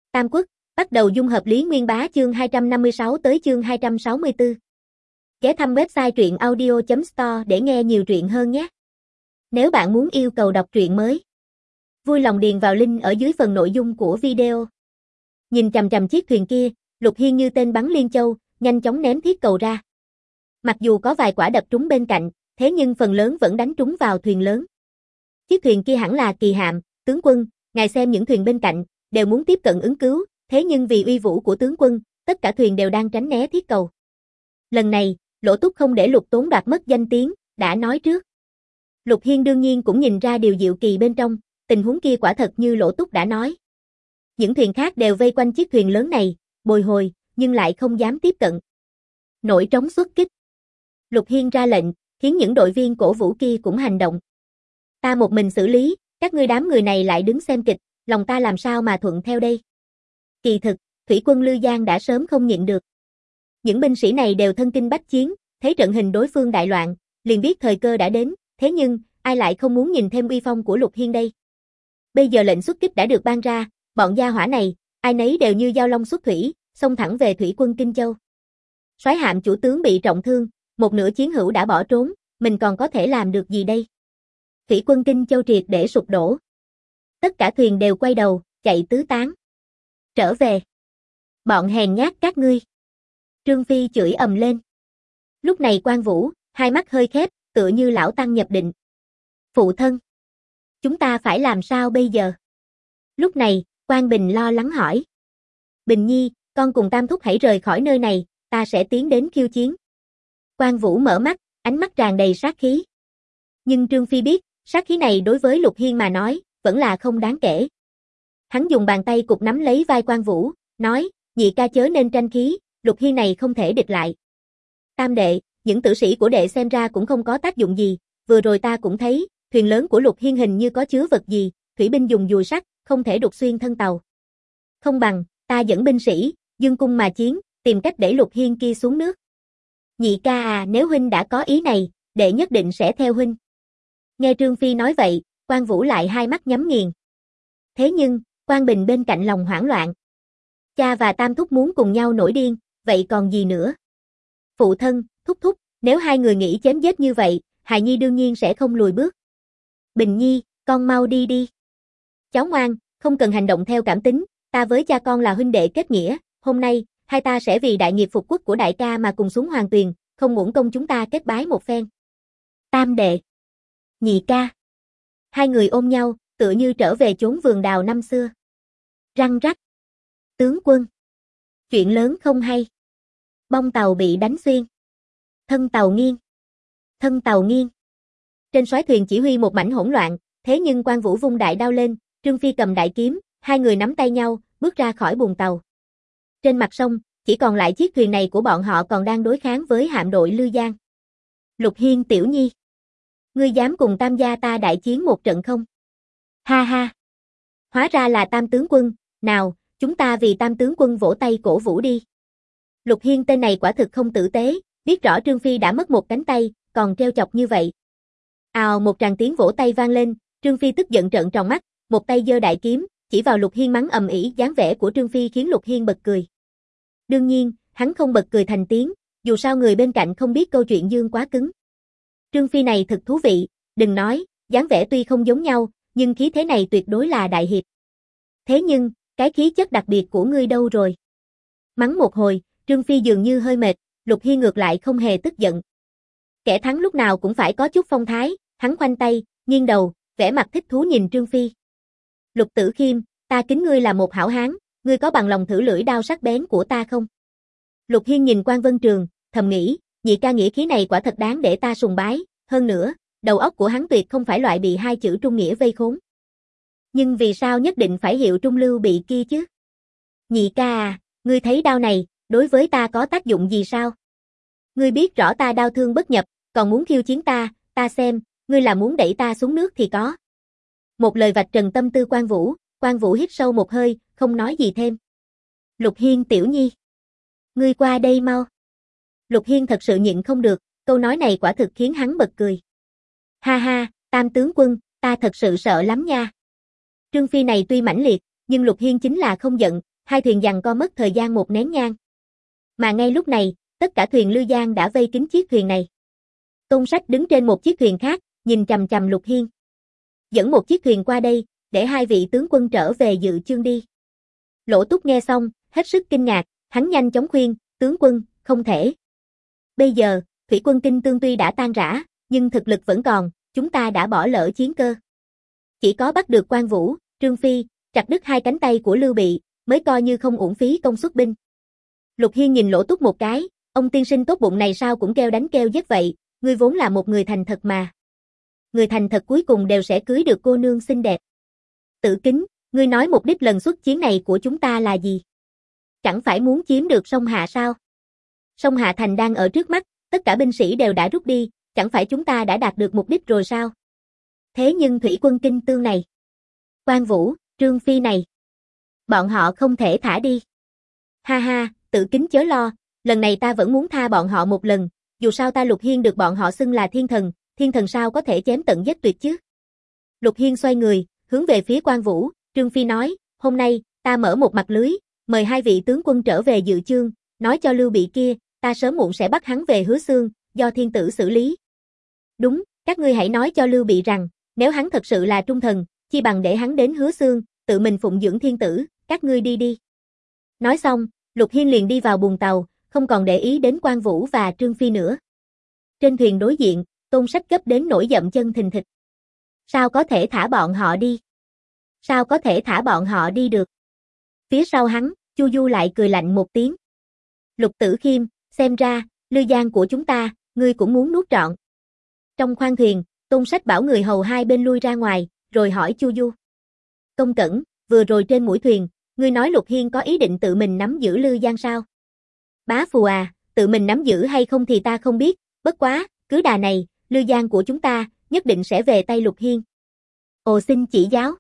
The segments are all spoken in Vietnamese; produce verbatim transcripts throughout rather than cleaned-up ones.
Tam Quốc, bắt đầu dung hợp Lý Nguyên Bá chương hai trăm năm mươi sáu tới chương hai trăm sáu mươi tư. Ghé thăm website truyện audio chấm store để nghe nhiều truyện hơn nhé. Nếu bạn muốn yêu cầu đọc truyện mới, vui lòng điền vào link ở dưới phần nội dung của video. Nhìn chằm chằm chiếc thuyền kia, Lục Hiên như tên bắn liên châu, nhanh chóng ném thiết cầu ra. Mặc dù có vài quả đập trúng bên cạnh, thế nhưng phần lớn vẫn đánh trúng vào thuyền lớn. Chiếc thuyền kia hẳn là Kỳ Hạm, tướng quân, ngài xem những thuyền bên cạnh, đều muốn tiếp cận ứng cứu, thế nhưng vì uy vũ của tướng quân, tất cả thuyền đều đang tránh né thiết cầu. Lần này, Lỗ Túc không để Lục Tốn đoạt mất danh tiếng, đã nói trước. Lục Hiên đương nhiên cũng nhìn ra điều diệu kỳ bên trong, tình huống kia quả thật như Lỗ Túc đã nói. Những thuyền khác đều vây quanh chiếc thuyền lớn này, bồi hồi, nhưng lại không dám tiếp cận. Nổi trống xuất kích. Lục Hiên ra lệnh, khiến những đội viên cổ vũ kia cũng hành động. Ta một mình xử lý, các ngươi đám người này lại đứng xem kịch, lòng ta làm sao mà thuận theo đây. Kỳ thực, thủy quân Lư Giang đã sớm không nhịn được. Những binh sĩ này đều thân kinh bách chiến, thấy trận hình đối phương đại loạn, liền biết thời cơ đã đến, thế nhưng, ai lại không muốn nhìn thêm uy phong của Lục Hiên đây. Bây giờ lệnh xuất kích đã được ban ra, bọn gia hỏa này, ai nấy đều như dao long xuất thủy, xông thẳng về thủy quân Kinh Châu. Soái Hạm chủ tướng bị trọng thương, một nửa chiến hữu đã bỏ trốn, mình còn có thể làm được gì đây? Thủy quân Kinh Châu triệt để sụp đổ. Tất cả thuyền đều quay đầu, chạy tứ tán. Trở về. Bọn hèn nhát các ngươi. Trương Phi chửi ầm lên. Lúc này Quan Vũ, hai mắt hơi khép, tựa như lão tăng nhập định. Phụ thân. Chúng ta phải làm sao bây giờ? Lúc này, Quan Bình lo lắng hỏi. Bình Nhi, con cùng Tam Thúc hãy rời khỏi nơi này, ta sẽ tiến đến khiêu chiến. Quan Vũ mở mắt, ánh mắt tràn đầy sát khí. Nhưng Trương Phi biết, sát khí này đối với Lục Hiên mà nói, vẫn là không đáng kể. Hắn dùng bàn tay cục nắm lấy vai Quan Vũ, nói, nhị ca chớ nên tranh khí, Lục Hiên này không thể địch lại. Tam đệ, những tử sĩ của đệ xem ra cũng không có tác dụng gì, vừa rồi ta cũng thấy, thuyền lớn của Lục Hiên hình như có chứa vật gì, thủy binh dùng dùi sắt, không thể đục xuyên thân tàu. Không bằng, ta dẫn binh sĩ, dương cung mà chiến, tìm cách để Lục Hiên kia xuống nước. Nhị ca à, nếu huynh đã có ý này, đệ nhất định sẽ theo huynh. Nghe Trương Phi nói vậy, Quan Vũ lại hai mắt nhắm nghiền. Thế nhưng, Quan Bình bên cạnh lòng hoảng loạn. Cha và Tam Thúc muốn cùng nhau nổi điên, vậy còn gì nữa? Phụ thân, Thúc Thúc, nếu hai người nghĩ chém giết như vậy, Hài Nhi đương nhiên sẽ không lùi bước. Bình Nhi, con mau đi đi. Cháu ngoan, không cần hành động theo cảm tính, ta với cha con là huynh đệ kết nghĩa, hôm nay, hai ta sẽ vì đại nghiệp phục quốc của đại ca mà cùng xuống Hoàng Tuyền, không uổng công chúng ta kết bái một phen. Tam đệ. Nhị ca. Hai người ôm nhau, tựa như trở về chốn vườn đào năm xưa. Răng rắc. Tướng quân. Chuyện lớn không hay. Bông tàu bị đánh xuyên. Thân tàu nghiêng. Thân tàu nghiêng. Trên soái thuyền chỉ huy một mảnh hỗn loạn, thế nhưng Quan Vũ vung đại đao lên, Trương Phi cầm đại kiếm, hai người nắm tay nhau, bước ra khỏi buồng tàu. Trên mặt sông, chỉ còn lại chiếc thuyền này của bọn họ còn đang đối kháng với hạm đội Lư Giang. Lục Hiên tiểu nhi. Ngươi dám cùng Tam gia ta đại chiến một trận không? Ha ha. Hóa ra là Tam tướng quân, nào, chúng ta vì Tam tướng quân vỗ tay cổ vũ đi. Lục Hiên tên này quả thực không tử tế, biết rõ Trương Phi đã mất một cánh tay, còn treo chọc như vậy. Ào, một tràng tiếng vỗ tay vang lên, Trương Phi tức giận trợn tròn mắt, một tay giơ đại kiếm, chỉ vào Lục Hiên mắng ầm ĩ, dáng vẻ của Trương Phi khiến Lục Hiên bật cười. Đương nhiên, hắn không bật cười thành tiếng, dù sao người bên cạnh không biết câu chuyện dương quá cứng. Trương Phi này thật thú vị, đừng nói, dáng vẻ tuy không giống nhau, nhưng khí thế này tuyệt đối là đại hiệp. Thế nhưng, cái khí chất đặc biệt của ngươi đâu rồi? Mắng một hồi, Trương Phi dường như hơi mệt, Lục Hiên ngược lại không hề tức giận. Kẻ thắng lúc nào cũng phải có chút phong thái, hắn khoanh tay, nghiêng đầu, vẻ mặt thích thú nhìn Trương Phi. Lục Tử Khiêm, ta kính ngươi là một hảo hán, ngươi có bằng lòng thử lưỡi đao sắc bén của ta không? Lục Hiên nhìn Quan Vân Trường, thầm nghĩ, nhị ca nghĩa khí này quả thật đáng để ta sùng bái, hơn nữa, đầu óc của hắn tuyệt không phải loại bị hai chữ trung nghĩa vây khốn. Nhưng vì sao nhất định phải hiệu trung lưu bị kia chứ? Nhị ca à, ngươi thấy đao này, đối với ta có tác dụng gì sao? Ngươi biết rõ ta đao thương bất nhập, còn muốn khiêu chiến ta, ta xem, ngươi là muốn đẩy ta xuống nước thì có. Một lời vạch trần tâm tư Quan Vũ, Quan Vũ hít sâu một hơi, không nói gì thêm. Lục Hiên tiểu nhi. Ngươi qua đây mau. Lục Hiên thật sự nhịn không được, câu nói này quả thực khiến hắn bật cười. Ha ha, Tam tướng quân, ta thật sự sợ lắm nha. Trương Phi này tuy mãnh liệt, nhưng Lục Hiên chính là không giận, hai thuyền giằng co mất thời gian một nén nhang. Mà ngay lúc này, tất cả thuyền Lư Giang đã vây kín chiếc thuyền này. Tôn Sách đứng trên một chiếc thuyền khác, nhìn chằm chằm Lục Hiên. Dẫn một chiếc thuyền qua đây, để hai vị tướng quân trở về dự chương đi. Lỗ Túc nghe xong, hết sức kinh ngạc, hắn nhanh chóng khuyên, tướng quân, không thể. Bây giờ, thủy quân Kinh Tương tuy đã tan rã, nhưng thực lực vẫn còn, chúng ta đã bỏ lỡ chiến cơ. Chỉ có bắt được Quan Vũ, Trương Phi, chặt đứt hai cánh tay của Lưu Bị, mới coi như không uổng phí công xuất binh. Lục Hiên nhìn Lỗ Túc một cái, ông tiên sinh tốt bụng này sao cũng kêu đánh kêu giết vậy, ngươi vốn là một người thành thật mà. Người thành thật cuối cùng đều sẽ cưới được cô nương xinh đẹp. Tử Kính, ngươi nói mục đích lần xuất chiến này của chúng ta là gì? Chẳng phải muốn chiếm được sông Hạ sao? Sông Hạ thành đang ở trước mắt, tất cả binh sĩ đều đã rút đi, chẳng phải chúng ta đã đạt được mục đích rồi sao? Thế nhưng thủy quân Kinh Tương này, Quan Vũ, Trương Phi này, bọn họ không thể thả đi. Ha ha, Tử Kính chớ lo, lần này ta vẫn muốn tha bọn họ một lần, dù sao ta Lục Hiên được bọn họ xưng là thiên thần, thiên thần sao có thể chém tận giết tuyệt chứ? Lục Hiên xoay người, hướng về phía Quan Vũ, Trương Phi nói, hôm nay, ta mở một mặt lưới, mời hai vị tướng quân trở về dự chương, nói cho Lưu Bị kia, ta sớm muộn sẽ bắt hắn về Hứa Xương, do thiên tử xử lý. Đúng, các ngươi hãy nói cho Lưu Bị rằng, nếu hắn thật sự là trung thần, chi bằng để hắn đến Hứa Xương, tự mình phụng dưỡng thiên tử, các ngươi đi đi. Nói xong, Lục Hiên liền đi vào buồng tàu, không còn để ý đến Quan Vũ và Trương Phi nữa. Trên thuyền đối diện, Tôn Sách gấp đến nỗi dậm chân thình thịch. Sao có thể thả bọn họ đi? Sao có thể thả bọn họ đi được? Phía sau hắn, Chu Du lại cười lạnh một tiếng. Lục Tử Khiêm, xem ra, Lư Giang của chúng ta, ngươi cũng muốn nuốt trọn. Trong khoang thuyền, Tôn Sách bảo người hầu hai bên lui ra ngoài, rồi hỏi Chu Du. Công Cẩn, vừa rồi trên mũi thuyền, ngươi nói Lục Hiên có ý định tự mình nắm giữ Lư Giang sao? Bá Phù à, tự mình nắm giữ hay không thì ta không biết, bất quá, cứ đà này, Lư Giang của chúng ta, nhất định sẽ về tay Lục Hiên. Ồ xin chỉ giáo.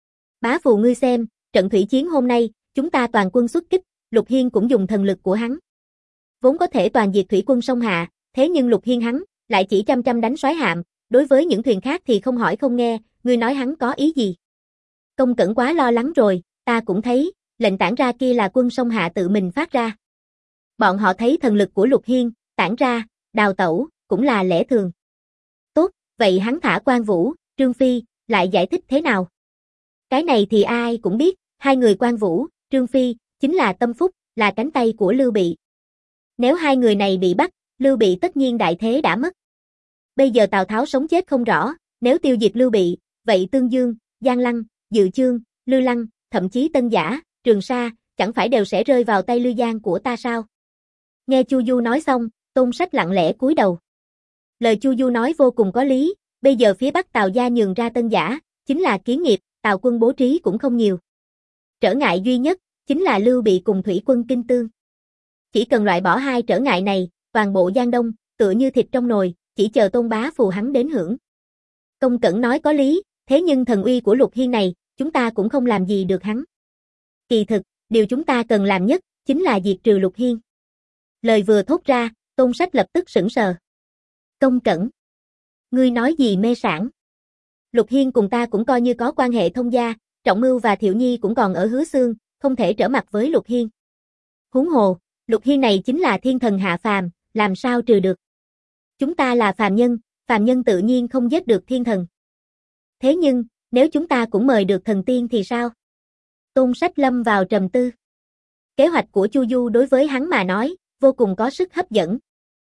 Bá Phù ngươi xem, trận thủy chiến hôm nay, chúng ta toàn quân xuất kích, Lục Hiên cũng dùng thần lực của hắn. Vốn có thể toàn diệt thủy quân sông Hạ, thế nhưng Lục Hiên hắn, lại chỉ chăm chăm đánh soái hạm, đối với những thuyền khác thì không hỏi không nghe, ngươi nói hắn có ý gì? Công Cẩn quá lo lắng rồi, ta cũng thấy, lệnh tản ra kia là quân sông Hạ tự mình phát ra. Bọn họ thấy thần lực của Lục Hiên, tản ra, đào tẩu, cũng là lẽ thường. Tốt, vậy hắn thả Quan Vũ, Trương Phi, lại giải thích thế nào? Cái này thì ai cũng biết, hai người Quan Vũ, Trương Phi, chính là tâm phúc, là cánh tay của Lưu Bị. Nếu hai người này bị bắt, Lưu Bị tất nhiên đại thế đã mất. Bây giờ Tào Tháo sống chết không rõ, nếu tiêu diệt Lưu Bị, vậy Tương Dương, Giang Lăng, Dự Chương, Lư Lăng, thậm chí Tân Giả, Trường Sa, chẳng phải đều sẽ rơi vào tay Lư Giang của ta sao? Nghe Chu Du nói xong, Tôn Sách lặng lẽ cúi đầu. Lời Chu Du nói vô cùng có lý, bây giờ phía Bắc Tào gia nhường ra Tân Giả, chính là kiến nghiệp, Tào quân bố trí cũng không nhiều. Trở ngại duy nhất, chính là Lưu Bị cùng thủy quân Kinh Tương. Chỉ cần loại bỏ hai trở ngại này, toàn bộ Giang Đông, tựa như thịt trong nồi, chỉ chờ Tôn Bá Phù hắn đến hưởng. Công Cẩn nói có lý, thế nhưng thần uy của Lục Hiên này, chúng ta cũng không làm gì được hắn. Kỳ thực, điều chúng ta cần làm nhất, chính là diệt trừ Lục Hiên. Lời vừa thốt ra, Tôn Sách lập tức sững sờ. Công Cẩn, ngươi nói gì mê sảng? Lục Hiên cùng ta cũng coi như có quan hệ thông gia, Trọng Mưu và Thiệu Nhi cũng còn ở Hứa Xương, không thể trở mặt với Lục Hiên. Huống hồ, Lục Hiên này chính là thiên thần hạ phàm, làm sao trừ được? Chúng ta là phàm nhân, phàm nhân tự nhiên không giết được thiên thần. Thế nhưng, nếu chúng ta cũng mời được thần tiên thì sao? Tôn Sách lâm vào trầm tư. Kế hoạch của Chu Du đối với hắn mà nói, vô cùng có sức hấp dẫn.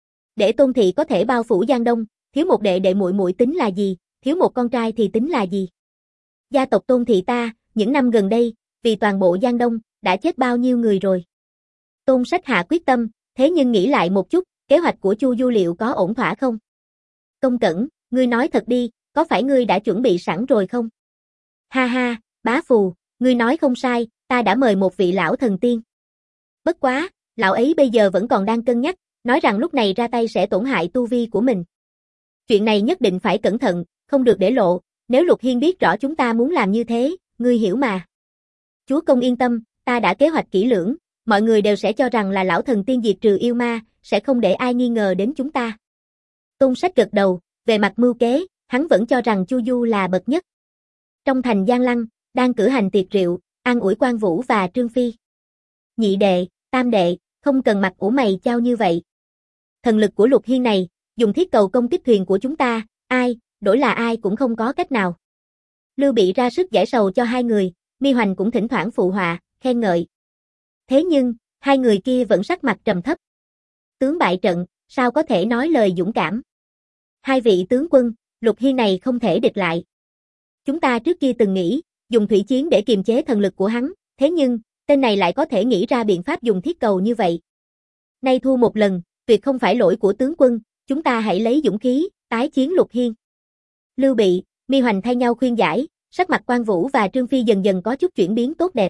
Để Tôn thị có thể bao phủ Giang Đông, thiếu một đệ đệ muội muội tính là gì, thiếu một con trai thì tính là gì? Gia tộc Tôn thị ta, những năm gần đây, vì toàn bộ Giang Đông, đã chết bao nhiêu người rồi? Tôn Sách hạ quyết tâm, thế nhưng nghĩ lại một chút, kế hoạch của Chu Du liệu có ổn thỏa không? Công Cẩn, ngươi nói thật đi, có phải ngươi đã chuẩn bị sẵn rồi không? Ha ha, Bá Phù, ngươi nói không sai, ta đã mời một vị lão thần tiên. Bất quá, lão ấy bây giờ vẫn còn đang cân nhắc, nói rằng lúc này ra tay sẽ tổn hại tu vi của mình. Chuyện này nhất định phải cẩn thận, không được để lộ, nếu Lục Hiên biết rõ chúng ta muốn làm như thế, ngươi hiểu mà. Chúa công yên tâm, ta đã kế hoạch kỹ lưỡng, mọi người đều sẽ cho rằng là lão thần tiên diệt trừ yêu ma, sẽ không để ai nghi ngờ đến chúng ta. Tôn Sách gật đầu, về mặt mưu kế, hắn vẫn cho rằng Chu Du là bậc nhất. Trong thành Giang Lăng, đang cử hành tiệc rượu, an ủi Quan Vũ và Trương Phi. Nhị đệ, tam đệ, không cần mặt ủ mày chao như vậy. Thần lực của Lục Hiên này, dùng thiết cầu công kích thuyền của chúng ta, ai, đổi là ai cũng không có cách nào. Lưu Bị ra sức giải sầu cho hai người, Mi Hoành cũng thỉnh thoảng phụ họa, khen ngợi. Thế nhưng, hai người kia vẫn sắc mặt trầm thấp. Tướng bại trận, sao có thể nói lời dũng cảm. Hai vị tướng quân, Lục Hiên này không thể địch lại. Chúng ta trước kia từng nghĩ, dùng thủy chiến để kiềm chế thần lực của hắn, thế nhưng, tên này lại có thể nghĩ ra biện pháp dùng thiết cầu như vậy. Nay thua một lần, tuyệt không phải lỗi của tướng quân, chúng ta hãy lấy dũng khí, tái chiến Lục Hiên. Lưu Bị, Mi Hoành thay nhau khuyên giải, sắc mặt Quan Vũ và Trương Phi dần dần có chút chuyển biến tốt đẹp.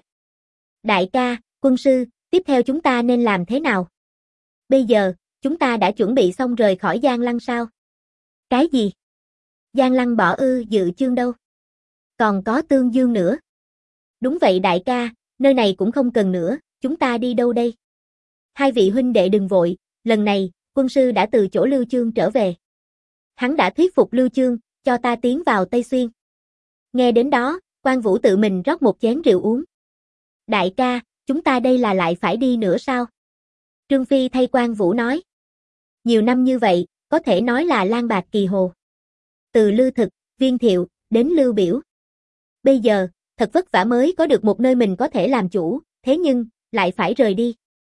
Đại ca, quân sư, tiếp theo chúng ta nên làm thế nào? Bây giờ, chúng ta đã chuẩn bị xong rời khỏi Giang Lăng sao? Cái gì? Giang Lăng bỏ ư Dự Chương đâu? Còn có Tương Dương nữa. Đúng vậy đại ca, nơi này cũng không cần nữa, chúng ta đi đâu đây? Hai vị huynh đệ đừng vội, lần này, quân sư đã từ chỗ Lưu Chương trở về. Hắn đã thuyết phục Lưu Chương, cho ta tiến vào Tây Xuyên. Nghe đến đó, Quan Vũ tự mình rót một chén rượu uống. Đại ca, chúng ta đây là lại phải đi nữa sao? Trương Phi thay Quan Vũ nói. Nhiều năm như vậy, có thể nói là lang bạc kỳ hồ. Từ Lư Thực, Viên Thiệu, đến Lưu Biểu. Bây giờ, thật vất vả mới có được một nơi mình có thể làm chủ, thế nhưng, lại phải rời đi.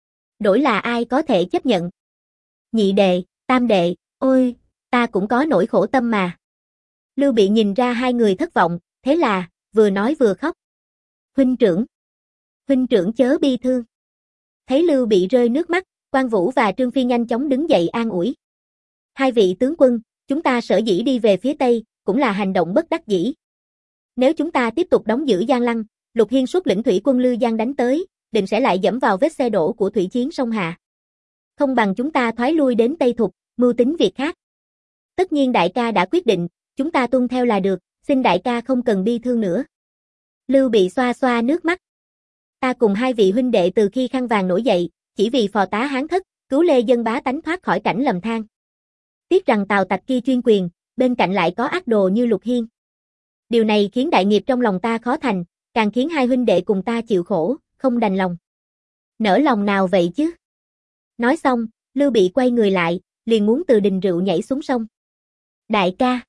Đổi là ai có thể chấp nhận? Nhị đệ, tam đệ, ôi, ta cũng có nỗi khổ tâm mà. Lưu Bị nhìn ra hai người thất vọng, thế là, vừa nói vừa khóc. Huynh trưởng. Huynh trưởng chớ bi thương. Thấy Lưu Bị rơi nước mắt, Quan Vũ và Trương Phi nhanh chóng đứng dậy an ủi. Hai vị tướng quân, chúng ta sở dĩ đi về phía Tây, cũng là hành động bất đắc dĩ. Nếu chúng ta tiếp tục đóng giữ Giang Lăng, Lục Hiên xuất lĩnh thủy quân Lư Giang đánh tới, định sẽ lại dẫm vào vết xe đổ của thủy chiến sông Hạ. Không bằng chúng ta thoái lui đến Tây Thục, mưu tính việc khác. Tất nhiên đại ca đã quyết định, chúng ta tuân theo là được, xin đại ca không cần bi thương nữa. Lưu Bị xoa xoa nước mắt. Ta cùng hai vị huynh đệ từ khi khăn vàng nổi dậy, chỉ vì phò tá Hán thất, cứu lê dân bá tánh thoát khỏi cảnh lầm than. Tiếc rằng Tào Tặc kia chuyên quyền, bên cạnh lại có ác đồ như Lục Hiên. Điều này khiến đại nghiệp trong lòng ta khó thành, càng khiến hai huynh đệ cùng ta chịu khổ, không đành lòng. Nỡ lòng nào vậy chứ? Nói xong, Lưu Bị quay người lại, liền muốn từ đình rượu nhảy xuống sông. Đại ca!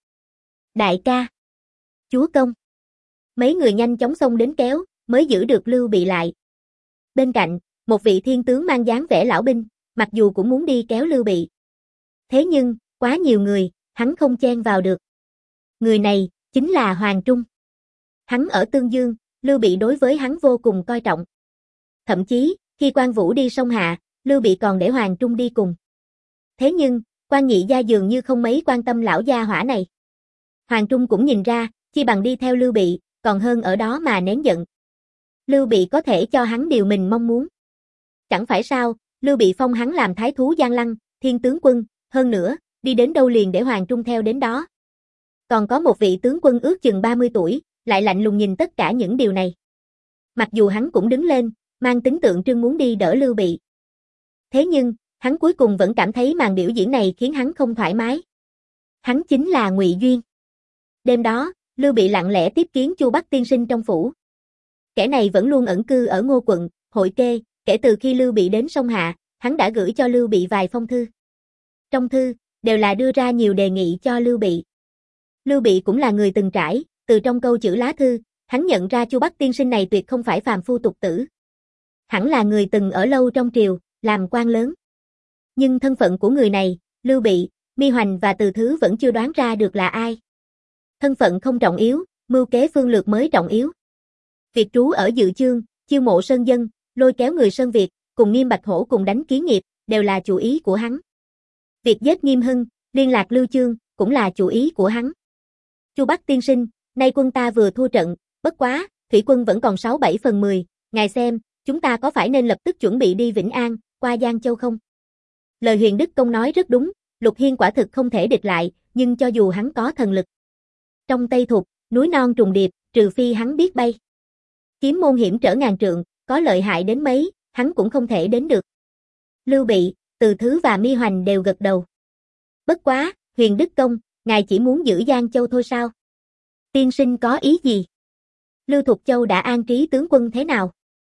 Đại ca! Chúa công! Mấy người nhanh chóng xông đến kéo, mới giữ được Lưu Bị lại. Bên cạnh, một vị thiên tướng mang dáng vẻ lão binh, mặc dù cũng muốn đi kéo Lưu Bị. Thế nhưng, quá nhiều người, hắn không chen vào được. Người này, chính là Hoàng Trung. Hắn ở Tương Dương, Lưu Bị đối với hắn vô cùng coi trọng. Thậm chí, khi Quan Vũ đi sông Hạ, Lưu Bị còn để Hoàng Trung đi cùng. Thế nhưng, Quan Nhị gia dường như không mấy quan tâm lão gia hỏa này. Hoàng Trung cũng nhìn ra, chi bằng đi theo Lưu Bị, còn hơn ở đó mà nén giận. Lưu Bị có thể cho hắn điều mình mong muốn. Chẳng phải sao, Lưu Bị phong hắn làm thái thú Giang Lăng, thiên tướng quân, hơn nữa, đi đến đâu liền để Hoàng Trung theo đến đó. Còn có một vị tướng quân ước chừng ba mươi tuổi, lại lạnh lùng nhìn tất cả những điều này. Mặc dù hắn cũng đứng lên, mang tính tượng trưng muốn đi đỡ Lưu Bị. Thế nhưng, hắn cuối cùng vẫn cảm thấy màn biểu diễn này khiến hắn không thoải mái. Hắn chính là Ngụy Duyên. Đêm đó, Lưu Bị lặng lẽ tiếp kiến Chu Bắc tiên sinh trong phủ. Kẻ này vẫn luôn ẩn cư ở Ngô quận, Hội Kê, kể từ khi Lưu Bị đến sông Hạ, hắn đã gửi cho Lưu Bị vài phong thư. Trong thư, đều là đưa ra nhiều đề nghị cho Lưu Bị. Lưu Bị cũng là người từng trải, từ trong câu chữ lá thư, hắn nhận ra Chu Bắc tiên sinh này tuyệt không phải phàm phu tục tử. Hẳn là người từng ở lâu trong triều, làm quan lớn. Nhưng thân phận của người này, Lưu Bị, Mi Hoành và Từ Thứ vẫn chưa đoán ra được là ai. Thân phận không trọng yếu, mưu kế phương lược mới trọng yếu. Việc trú ở Dự Chương, chiêu mộ sơn dân, lôi kéo người Sơn Việt, cùng Nghiêm Bạch Hổ cùng đánh Kiến Nghiệp, đều là chủ ý của hắn. Việc giết Nghiêm Hưng, liên lạc Lưu Chương, cũng là chủ ý của hắn. Chu Bắc tiên sinh, nay quân ta vừa thua trận, bất quá, thủy quân vẫn còn sáu bảy phần mười, ngài xem, chúng ta có phải nên lập tức chuẩn bị đi Vĩnh An, qua Giang Châu không? Lời Huyền Đức Công nói rất đúng, Lục Hiên quả thực không thể địch lại, nhưng cho dù hắn có thần lực. Trong Tây Thục, núi non trùng điệp, trừ phi hắn biết bay. Kiếm môn hiểm trở ngàn trượng, có lợi hại đến mấy, hắn cũng không thể đến được. Lưu Bị, Từ Thứ và Mi Hoành đều gật đầu. Bất quá, Huyền Đức Công, ngài chỉ muốn giữ Giang Châu thôi sao? Tiên sinh có ý gì? Lưu Thục Châu đã an trí tướng quân thế nào?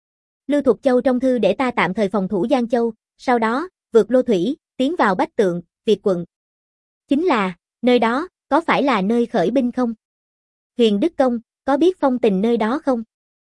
Lưu Thục Châu trong thư để ta tạm thời phòng thủ Giang Châu, sau đó, vượt Lô Thủy, tiến vào Bách Tượng, Việt quận. Chính là, nơi đó, có phải là nơi khởi binh không? Huyền Đức Công, có biết phong tình nơi đó không?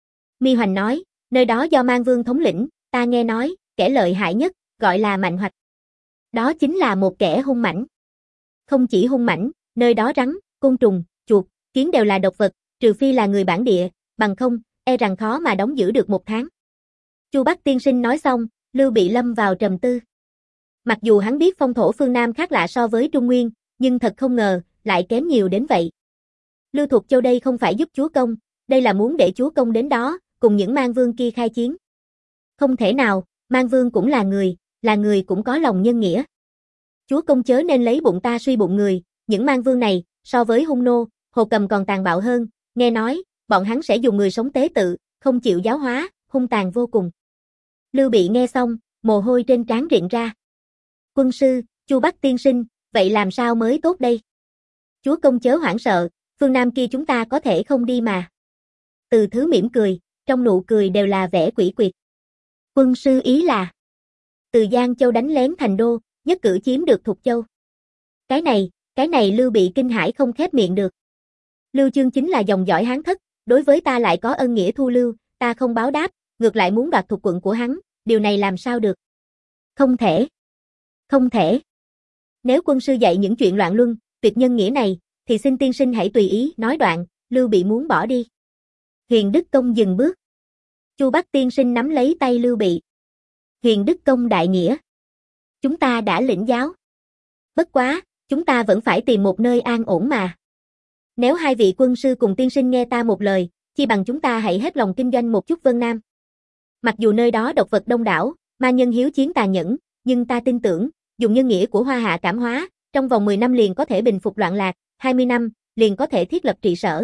Mi Hoành nói, nơi đó do Mang Vương thống lĩnh, ta nghe nói, kẻ lợi hại nhất, gọi là Mạnh Hoạch. Đó chính là một kẻ hung mãnh. Không chỉ hung mãnh, nơi đó rắn, côn trùng, chuột, kiến đều là độc vật, trừ phi là người bản địa, bằng không, e rằng khó mà đóng giữ được một tháng. Chu Bắc tiên sinh nói xong, Lưu Bị lâm vào trầm tư. Mặc dù hắn biết phong thổ phương Nam khác lạ so với Trung Nguyên, nhưng thật không ngờ, lại kém nhiều đến vậy. Lưu Thục Châu đây không phải giúp chúa công, đây là muốn để chúa công đến đó, cùng những Mang Vương kia khai chiến. Không thể nào, Mang Vương cũng là người, là người cũng có lòng nhân nghĩa. Chúa công chớ nên lấy bụng ta suy bụng người, những Mang Vương này, so với hung nô, Hồ Cầm còn tàn bạo hơn, nghe nói, bọn hắn sẽ dùng người sống tế tự, không chịu giáo hóa, hung tàn vô cùng. Lưu Bị nghe xong, mồ hôi trên trán rịn ra. Quân sư, Chu Bắc tiên sinh, vậy làm sao mới tốt đây? Chúa công chớ hoảng sợ, phương Nam kia chúng ta có thể không đi mà. Từ Thứ mỉm cười, trong nụ cười đều là vẻ quỷ quyệt. Quân sư ý là từ Giang Châu đánh lén thành đô, nhất cử chiếm được Thục Châu. Cái này, cái này Lưu Bị kinh hãi không khép miệng được. Lưu Chương chính là dòng dõi Hán thất, đối với ta lại có ân nghĩa thu lưu, ta không báo đáp, ngược lại muốn đoạt thuộc quận của hắn, điều này làm sao được? Không thể. Không thể. Nếu quân sư dạy những chuyện loạn luân, tuyệt nhân nghĩa này, thì xin tiên sinh hãy tùy ý, nói đoạn, Lưu Bị muốn bỏ đi. Huyền Đức Công dừng bước. Chu Bắc tiên sinh nắm lấy tay Lưu Bị. Huyền Đức Công đại nghĩa. Chúng ta đã lĩnh giáo. Bất quá, chúng ta vẫn phải tìm một nơi an ổn mà. Nếu hai vị quân sư cùng tiên sinh nghe ta một lời, chi bằng chúng ta hãy hết lòng kinh doanh một chút Vân Nam. Mặc dù nơi đó độc vật đông đảo, ma nhân hiếu chiến tàn nhẫn, nhưng ta tin tưởng, dùng nhân nghĩa của Hoa Hạ cảm hóa, trong vòng mười năm liền có thể bình phục loạn lạc, hai mươi năm, liền có thể thiết lập trị sở.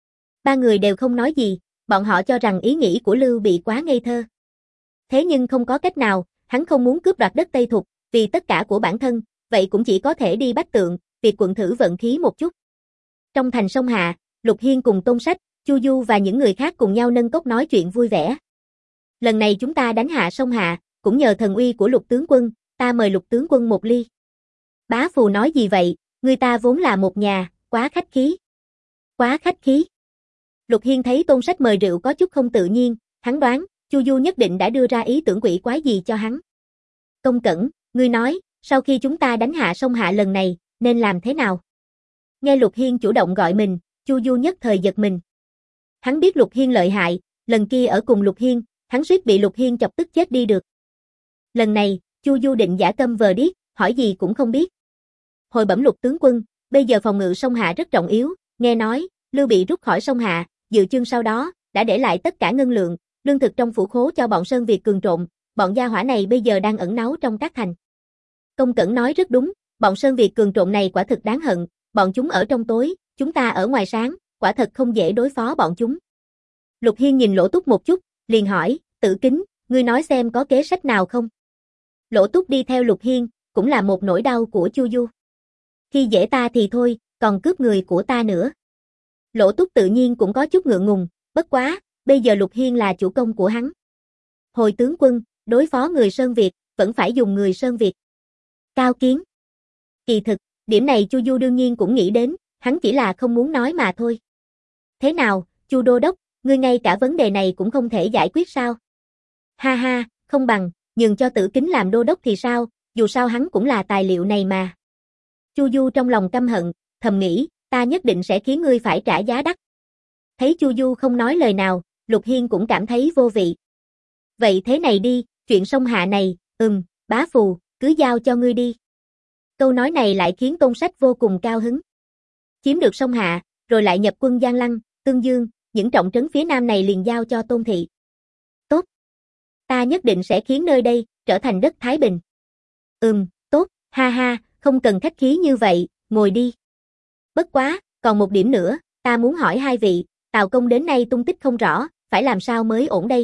Ba người đều không nói gì, bọn họ cho rằng ý nghĩ của Lưu Bị quá ngây thơ. Thế nhưng không có cách nào, hắn không muốn cướp đoạt đất Tây Thục, vì tất cả của bản thân, vậy cũng chỉ có thể đi Bách Tượng, Việt quận thử vận khí một chút. Trong thành Sông Hạ, Lục Hiên cùng Tôn Sách, Chu Du và những người khác cùng nhau nâng cốc nói chuyện vui vẻ. Lần này chúng ta đánh hạ Sông Hạ, cũng nhờ thần uy của Lục tướng quân, ta mời Lục tướng quân một ly. Bá Phù nói gì vậy, người ta vốn là một nhà, quá khách khí. Quá khách khí. Lục Hiên thấy Tôn Sách mời rượu có chút không tự nhiên, hắn đoán, Chu Du nhất định đã đưa ra ý tưởng quỷ quái gì cho hắn. Công Cẩn, ngươi nói, sau khi chúng ta đánh hạ Sông Hạ lần này, nên làm thế nào? Nghe Lục Hiên chủ động gọi mình, Chu Du nhất thời giật mình. Hắn biết Lục Hiên lợi hại, lần kia ở cùng Lục Hiên, hắn suýt bị Lục Hiên chọc tức chết đi được. Lần này, Chu Du định giả câm vờ điếc, hỏi gì cũng không biết. Hồi bẩm Lục tướng quân, bây giờ phòng ngự Sông Hạ rất trọng yếu, nghe nói, Lưu Bị rút khỏi Sông Hạ, Dự Chương sau đó, đã để lại tất cả ngân lượng, lương thực trong phủ khố cho bọn Sơn Việt cường trộm, bọn gia hỏa này bây giờ đang ẩn náu trong các thành. Công Cẩn nói rất đúng, bọn Sơn Việt cường trộm này quả thực đáng hận, bọn chúng ở trong tối, chúng ta ở ngoài sáng, quả thật không dễ đối phó bọn chúng. Lục Hiên nhìn Lỗ Túc một chút, liền hỏi, Tử Kính, ngươi nói xem có kế sách nào không? Lỗ Túc đi theo Lục Hiên, cũng là một nỗi đau của Chu Du. Khi dễ ta thì thôi, còn cướp người của ta nữa. Lỗ Túc tự nhiên cũng có chút ngượng ngùng, bất quá, bây giờ Lục Hiên là chủ công của hắn. Hồi tướng quân, đối phó người Sơn Việt, vẫn phải dùng người Sơn Việt. Cao Kiến. Kỳ thực, điểm này Chu Du đương nhiên cũng nghĩ đến, hắn chỉ là không muốn nói mà thôi. Thế nào, Chu Đô Đốc, ngươi ngay cả vấn đề này cũng không thể giải quyết sao? Ha ha, không bằng, nhường cho Tử Kính làm Đô Đốc thì sao, dù sao hắn cũng là tài liệu này mà. Chu Du trong lòng căm hận, thầm nghĩ, ta nhất định sẽ khiến ngươi phải trả giá đắt. Thấy Chu Du không nói lời nào, Lục Hiên cũng cảm thấy vô vị. Vậy thế này đi, chuyện Sông Hạ này, ừm, Bá Phù, cứ giao cho ngươi đi. Câu nói này lại khiến Tôn Sách vô cùng cao hứng. Chiếm được Sông Hạ, rồi lại nhập quân Giang Lăng, Tương Dương, những trọng trấn phía Nam này liền giao cho Tôn Thị. Tốt. Ta nhất định sẽ khiến nơi đây trở thành đất Thái Bình. Ừm, tốt, ha ha, không cần khách khí như vậy, ngồi đi. Bất quá, còn một điểm nữa, ta muốn hỏi hai vị, Tào Công đến nay tung tích không rõ, phải làm sao mới ổn đây?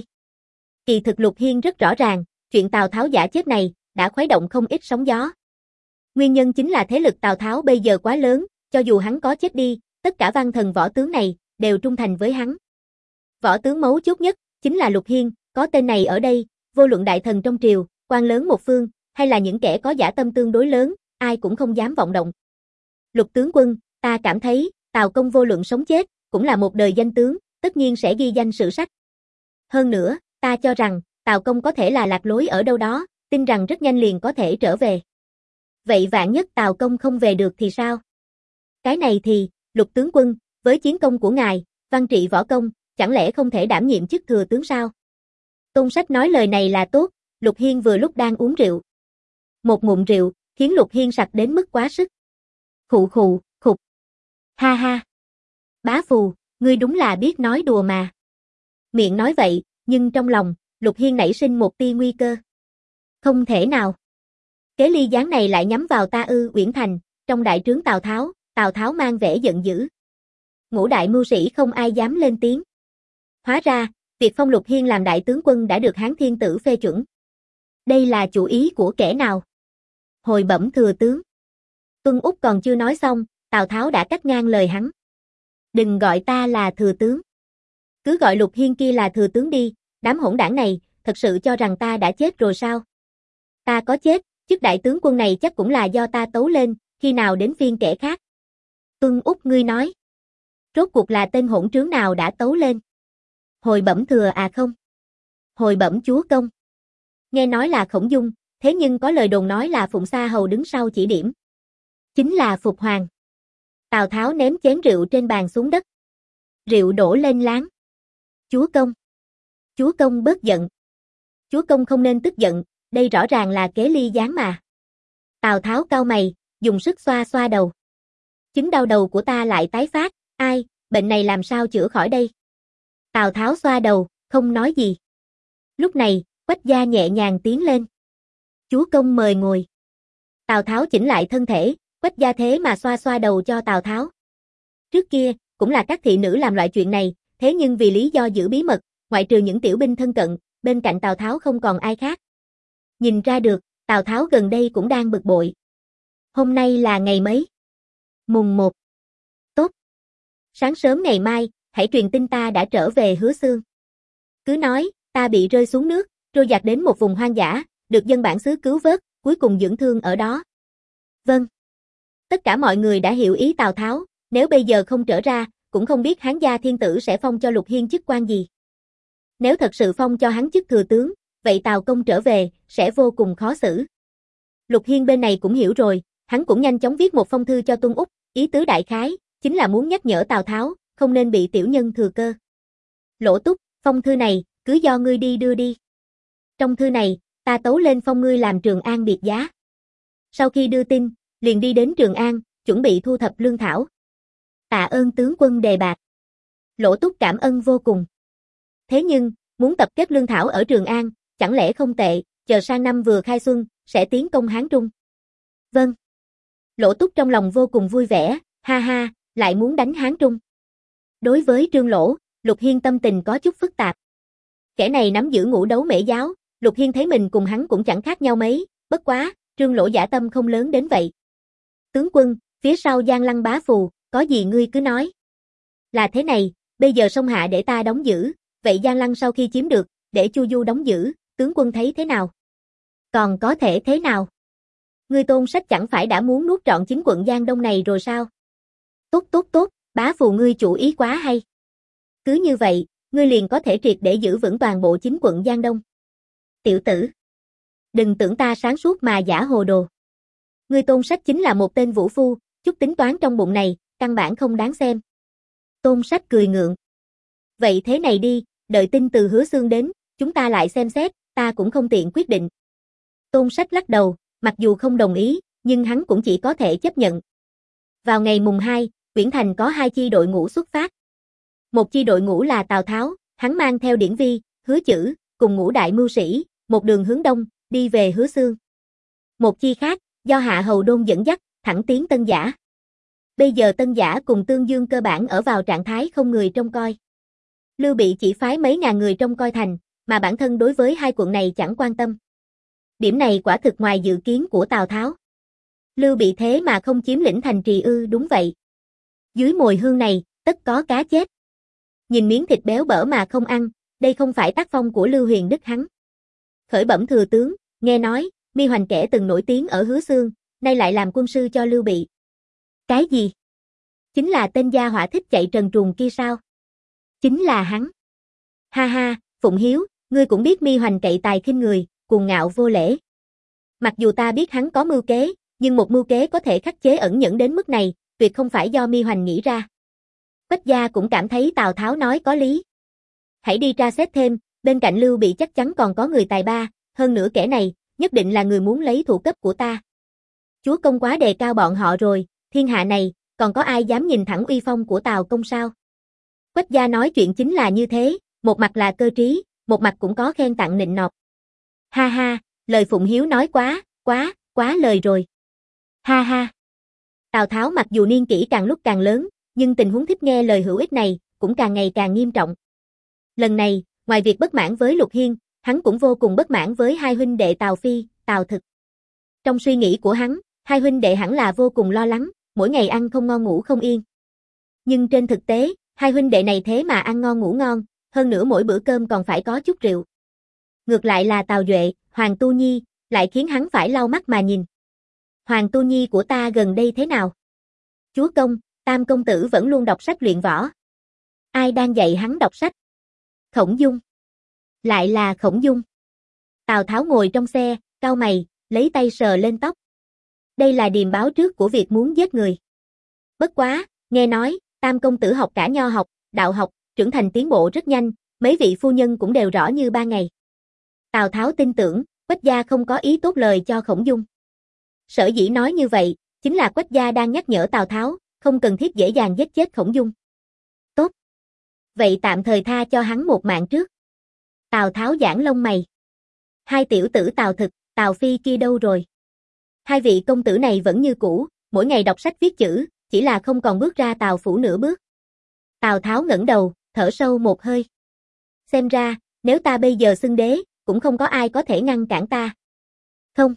Kỳ thực Lục Hiên rất rõ ràng, chuyện Tào Tháo giả chết này, đã khuấy động không ít sóng gió. Nguyên nhân chính là thế lực Tào Tháo bây giờ quá lớn, cho dù hắn có chết đi, tất cả văn thần võ tướng này, đều trung thành với hắn. Võ tướng mấu chốt nhất, chính là Lục Hiên, Có tên này ở đây, vô luận đại thần trong triều, quan lớn một phương, hay là những kẻ có dã tâm tương đối lớn, ai cũng không dám vọng động. Lục tướng quân, ta cảm thấy, Tào Công vô luận sống chết, cũng là một đời danh tướng, tất nhiên sẽ ghi danh sử sách. Hơn nữa, ta cho rằng, Tào Công có thể là lạc lối ở đâu đó, tin rằng rất nhanh liền có thể trở về. Vậy vạn nhất Tào Công không về được thì sao? Cái này thì, Lục tướng quân, với chiến công của ngài, văn trị võ công, chẳng lẽ không thể đảm nhiệm chức thừa tướng sao? Tôn Sách nói lời này là tốt, Lục Hiên vừa lúc đang uống rượu. Một ngụm rượu, khiến Lục Hiên sặc đến mức quá sức. Khụ khụ, khục. Ha ha. Bá Phù, ngươi đúng là biết nói đùa mà. Miệng nói vậy, nhưng trong lòng, Lục Hiên nảy sinh một tia nguy cơ. Không thể nào. Kế ly gián này lại nhắm vào ta ư? Uyển Thành, trong đại trướng Tào Tháo, Tào Tháo mang vẻ giận dữ. Ngũ đại mưu sĩ không ai dám lên tiếng. Hóa ra, việc phong Lục Hiên làm đại tướng quân đã được Hán Thiên Tử phê chuẩn. Đây là chủ ý của kẻ nào? Hồi bẩm thừa tướng. Tuân Úc còn chưa nói xong, Tào Tháo đã cắt ngang lời hắn. Đừng gọi ta là thừa tướng. Cứ gọi Lục Hiên kia là thừa tướng đi, đám hỗn đảng này, thật sự cho rằng ta đã chết rồi sao? Ta có chết, chức đại tướng quân này chắc cũng là do ta tấu lên, khi nào đến phiên kẻ khác. Tuân Úc ngươi nói. Rốt cuộc là tên hỗn trướng nào đã tấu lên? Hồi bẩm thừa à không? Hồi bẩm chúa công. Nghe nói là Khổng Dung, thế nhưng có lời đồn nói là Phụng Sa Hầu đứng sau chỉ điểm. Chính là Phục Hoàng. Tào Tháo ném chén rượu trên bàn xuống đất. Rượu đổ lên láng. Chúa công. Chúa công bớt giận. Chúa công không nên tức giận, đây rõ ràng là kế ly gián mà. Tào Tháo cau mày, dùng sức xoa xoa đầu. Chứng đau đầu của ta lại tái phát, ai, bệnh này làm sao chữa khỏi đây? Tào Tháo xoa đầu, không nói gì. Lúc này, Quách gia nhẹ nhàng tiến lên. Chúa công mời ngồi. Tào Tháo chỉnh lại thân thể, Quách gia thế mà xoa xoa đầu cho Tào Tháo. Trước kia, cũng là các thị nữ làm loại chuyện này, thế nhưng vì lý do giữ bí mật, ngoại trừ những tiểu binh thân cận, bên cạnh Tào Tháo không còn ai khác. Nhìn ra được, Tào Tháo gần đây cũng đang bực bội. Hôm nay là ngày mấy? Mùng một. Tốt. Sáng sớm ngày mai, hãy truyền tin ta đã trở về Hứa Xương. Cứ nói, ta bị rơi xuống nước, trôi dạt đến một vùng hoang dã, được dân bản xứ cứu vớt, cuối cùng dưỡng thương ở đó. Vâng. Tất cả mọi người đã hiểu ý Tào Tháo, nếu bây giờ không trở ra, cũng không biết Hán gia thiên tử sẽ phong cho Lục Hiên chức quan gì. Nếu thật sự phong cho hắn chức thừa tướng, vậy Tào công trở về, sẽ vô cùng khó xử. Lục Hiên bên này cũng hiểu rồi, hắn cũng nhanh chóng viết một phong thư cho Tuân Úc, ý tứ đại khái, chính là muốn nhắc nhở Tào Tháo, không nên bị tiểu nhân thừa cơ. Lỗ Túc, phong thư này, cứ do ngươi đi đưa đi. Trong thư này, ta tấu lên phong ngươi làm Trường An biệt giá. Sau khi đưa tin, liền đi đến Trường An, chuẩn bị thu thập lương thảo. Tạ ơn tướng quân đề bạt. Lỗ Túc cảm ơn vô cùng. Thế nhưng, muốn tập kết lương thảo ở Trường An, chẳng lẽ không tệ, chờ sang năm vừa khai xuân, sẽ tiến công Hán Trung. Vâng. Lỗ Túc trong lòng vô cùng vui vẻ, ha ha, lại muốn đánh Hán Trung. Đối với Trương Lỗ, Lục Hiên tâm tình có chút phức tạp. Kẻ này nắm giữ ngũ đấu mễ giáo, Lục Hiên thấy mình cùng hắn cũng chẳng khác nhau mấy, bất quá, Trương Lỗ dã tâm không lớn đến vậy. Tướng quân, phía sau Giang Lăng bá phù, có gì ngươi cứ nói. Là thế này, bây giờ sông Hạ để ta đóng giữ, vậy Giang Lăng sau khi chiếm được, để Chu Du đóng giữ, tướng quân thấy thế nào? Còn có thể thế nào? Ngươi Tôn Sách chẳng phải đã muốn nuốt trọn chính quận Giang Đông này rồi sao? Tốt tốt tốt, bá phù ngươi chủ ý quá hay. Cứ như vậy, ngươi liền có thể triệt để giữ vững toàn bộ chính quận Giang Đông. Tiểu tử, đừng tưởng ta sáng suốt mà giả hồ đồ. Ngươi Tôn Sách chính là một tên vũ phu, chút tính toán trong bụng này, căn bản không đáng xem. Tôn Sách cười ngượng. Vậy thế này đi, đợi tin từ Hứa Xương đến, chúng ta lại xem xét, ta cũng không tiện quyết định. Tôn Sách lắc đầu, mặc dù không đồng ý, nhưng hắn cũng chỉ có thể chấp nhận. Vào ngày mùng hai, Uyển Thành có hai chi đội ngũ xuất phát. Một chi đội ngũ là Tào Tháo, hắn mang theo Điển Vi, Hứa Chử, cùng ngũ đại mưu sĩ, một đường hướng đông, đi về Hứa Xương. Một chi khác, do Hạ Hầu Đôn dẫn dắt, thẳng tiến Tân Giả. Bây giờ Tân Giả cùng Tương Dương cơ bản ở vào trạng thái không người trông coi. Lưu Bị chỉ phái mấy ngàn người trông coi thành, mà bản thân đối với hai quận này chẳng quan tâm. Điểm này quả thực ngoài dự kiến của Tào Tháo. Lưu Bị thế mà không chiếm lĩnh thành trì ư? Đúng vậy. Dưới mùi hương này, tất có cá chết. Nhìn miếng thịt béo bở mà không ăn, đây không phải tác phong của Lưu Huyền Đức hắn. Khởi bẩm thừa tướng, nghe nói, Mi Hoành kẻ từng nổi tiếng ở Hứa Xương, nay lại làm quân sư cho Lưu Bị. Cái gì? Chính là tên gia hỏa thích chạy trần truồng kia sao? Chính là hắn. Ha ha, Phụng Hiếu, ngươi cũng biết Mi Hoành cậy tài khinh người, cuồng ngạo vô lễ. Mặc dù ta biết hắn có mưu kế, nhưng một mưu kế có thể khắc chế ẩn nhẫn đến mức này, tuyệt không phải do Mi Hoành nghĩ ra. Quách gia cũng cảm thấy Tào Tháo nói có lý. Hãy đi tra xét thêm, bên cạnh Lưu Bị chắc chắn còn có người tài ba, hơn nữa kẻ này, nhất định là người muốn lấy thủ cấp của ta. Chúa công quá đề cao bọn họ rồi, thiên hạ này, còn có ai dám nhìn thẳng uy phong của Tào công sao? Quách gia nói chuyện chính là như thế, một mặt là cơ trí, một mặt cũng có khen tặng nịnh nọt. Ha ha, lời Phụng Hiếu nói quá, quá, quá lời rồi. Ha ha. Tào Tháo mặc dù niên kỷ càng lúc càng lớn, nhưng tình huống thích nghe lời hữu ích này, cũng càng ngày càng nghiêm trọng. Lần này, ngoài việc bất mãn với Lục Hiên, hắn cũng vô cùng bất mãn với hai huynh đệ Tào Phi, Tào Thực. Trong suy nghĩ của hắn, hai huynh đệ hẳn là vô cùng lo lắng, mỗi ngày ăn không ngon ngủ không yên. Nhưng trên thực tế, hai huynh đệ này thế mà ăn ngon ngủ ngon, hơn nữa mỗi bữa cơm còn phải có chút rượu. Ngược lại là Tào Duệ, Hoàng Tu Nhi, lại khiến hắn phải lau mắt mà nhìn. Hoàng Tu Nhi của ta gần đây thế nào? Chúa công, Tam công tử vẫn luôn đọc sách luyện võ. Ai đang dạy hắn đọc sách? Khổng Dung. Lại là Khổng Dung. Tào Tháo ngồi trong xe, cau mày, lấy tay sờ lên tóc. Đây là điềm báo trước của việc muốn giết người. Bất quá, nghe nói, Tam công tử học cả nho học, đạo học, trưởng thành tiến bộ rất nhanh, mấy vị phu nhân cũng đều rõ như ba ngày. Tào Tháo tin tưởng, Quách gia không có ý tốt lời cho Khổng Dung. Sở dĩ nói như vậy, chính là Quách gia đang nhắc nhở Tào Tháo, không cần thiết dễ dàng giết chết Khổng Dung. Tốt. Vậy tạm thời tha cho hắn một mạng trước. Tào Tháo giãn lông mày. Hai tiểu tử Tào Thực, Tào Phi kia đâu rồi? Hai vị công tử này vẫn như cũ, mỗi ngày đọc sách viết chữ, chỉ là không còn bước ra Tào phủ nửa bước. Tào Tháo ngẩng đầu, thở sâu một hơi. Xem ra, nếu ta bây giờ xưng đế, cũng không có ai có thể ngăn cản ta. Không.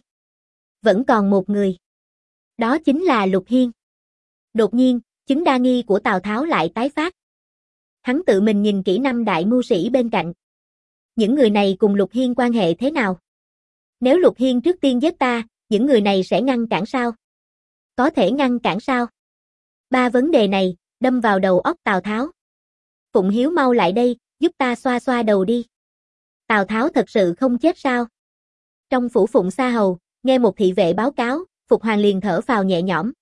Vẫn còn một người. Đó chính là Lục Hiên. Đột nhiên, chứng đa nghi của Tào Tháo lại tái phát. Hắn tự mình nhìn kỹ năm đại mưu sĩ bên cạnh. Những người này cùng Lục Hiên quan hệ thế nào? Nếu Lục Hiên trước tiên giết ta, những người này sẽ ngăn cản sao? Có thể ngăn cản sao? Ba vấn đề này, đâm vào đầu óc Tào Tháo. Phụng Hiếu mau lại đây, giúp ta xoa xoa đầu đi. Tào Tháo thật sự không chết sao? Trong phủ Phụng Sa Hầu, nghe một thị vệ báo cáo, Phục Hoàng liền thở phào nhẹ nhõm.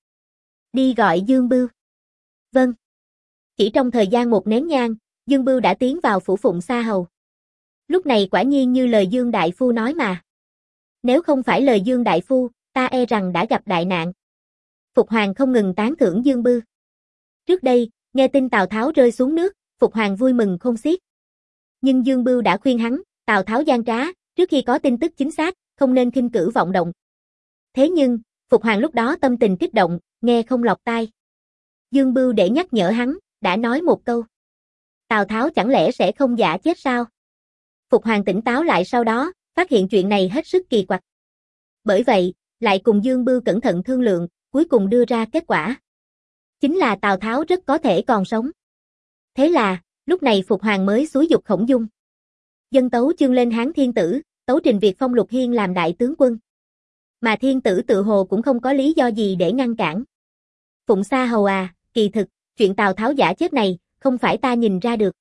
Đi gọi Dương Bưu. Vâng. Chỉ trong thời gian một nén nhang, Dương Bưu đã tiến vào phủ Phụng Sa Hầu. Lúc này quả nhiên như lời Dương Đại Phu nói mà. Nếu không phải lời Dương Đại Phu, ta e rằng đã gặp đại nạn. Phục Hoàng không ngừng tán thưởng Dương Bưu. Trước đây, nghe tin Tào Tháo rơi xuống nước, Phục Hoàng vui mừng không xiết. Nhưng Dương Bưu đã khuyên hắn, Tào Tháo gian trá, trước khi có tin tức chính xác, không nên khinh cử vọng động. Thế nhưng, Phục Hoàng lúc đó tâm tình kích động, nghe không lọt tai. Dương Bưu để nhắc nhở hắn, đã nói một câu. Tào Tháo chẳng lẽ sẽ không giả chết sao? Phục Hoàng tỉnh táo lại sau đó, phát hiện chuyện này hết sức kỳ quặc. Bởi vậy, lại cùng Dương Bưu cẩn thận thương lượng, cuối cùng đưa ra kết quả. Chính là Tào Tháo rất có thể còn sống. Thế là, lúc này Phục Hoàng mới xúi giục Khổng Dung. Dân tấu chương lên Hán Thiên Tử, tấu trình việc phong Lục Hiên làm đại tướng quân. Mà Thiên Tử tự hồ cũng không có lý do gì để ngăn cản. Phụng Sa Hầu à, kỳ thực, chuyện Tào Tháo giả chết này, không phải ta nhìn ra được.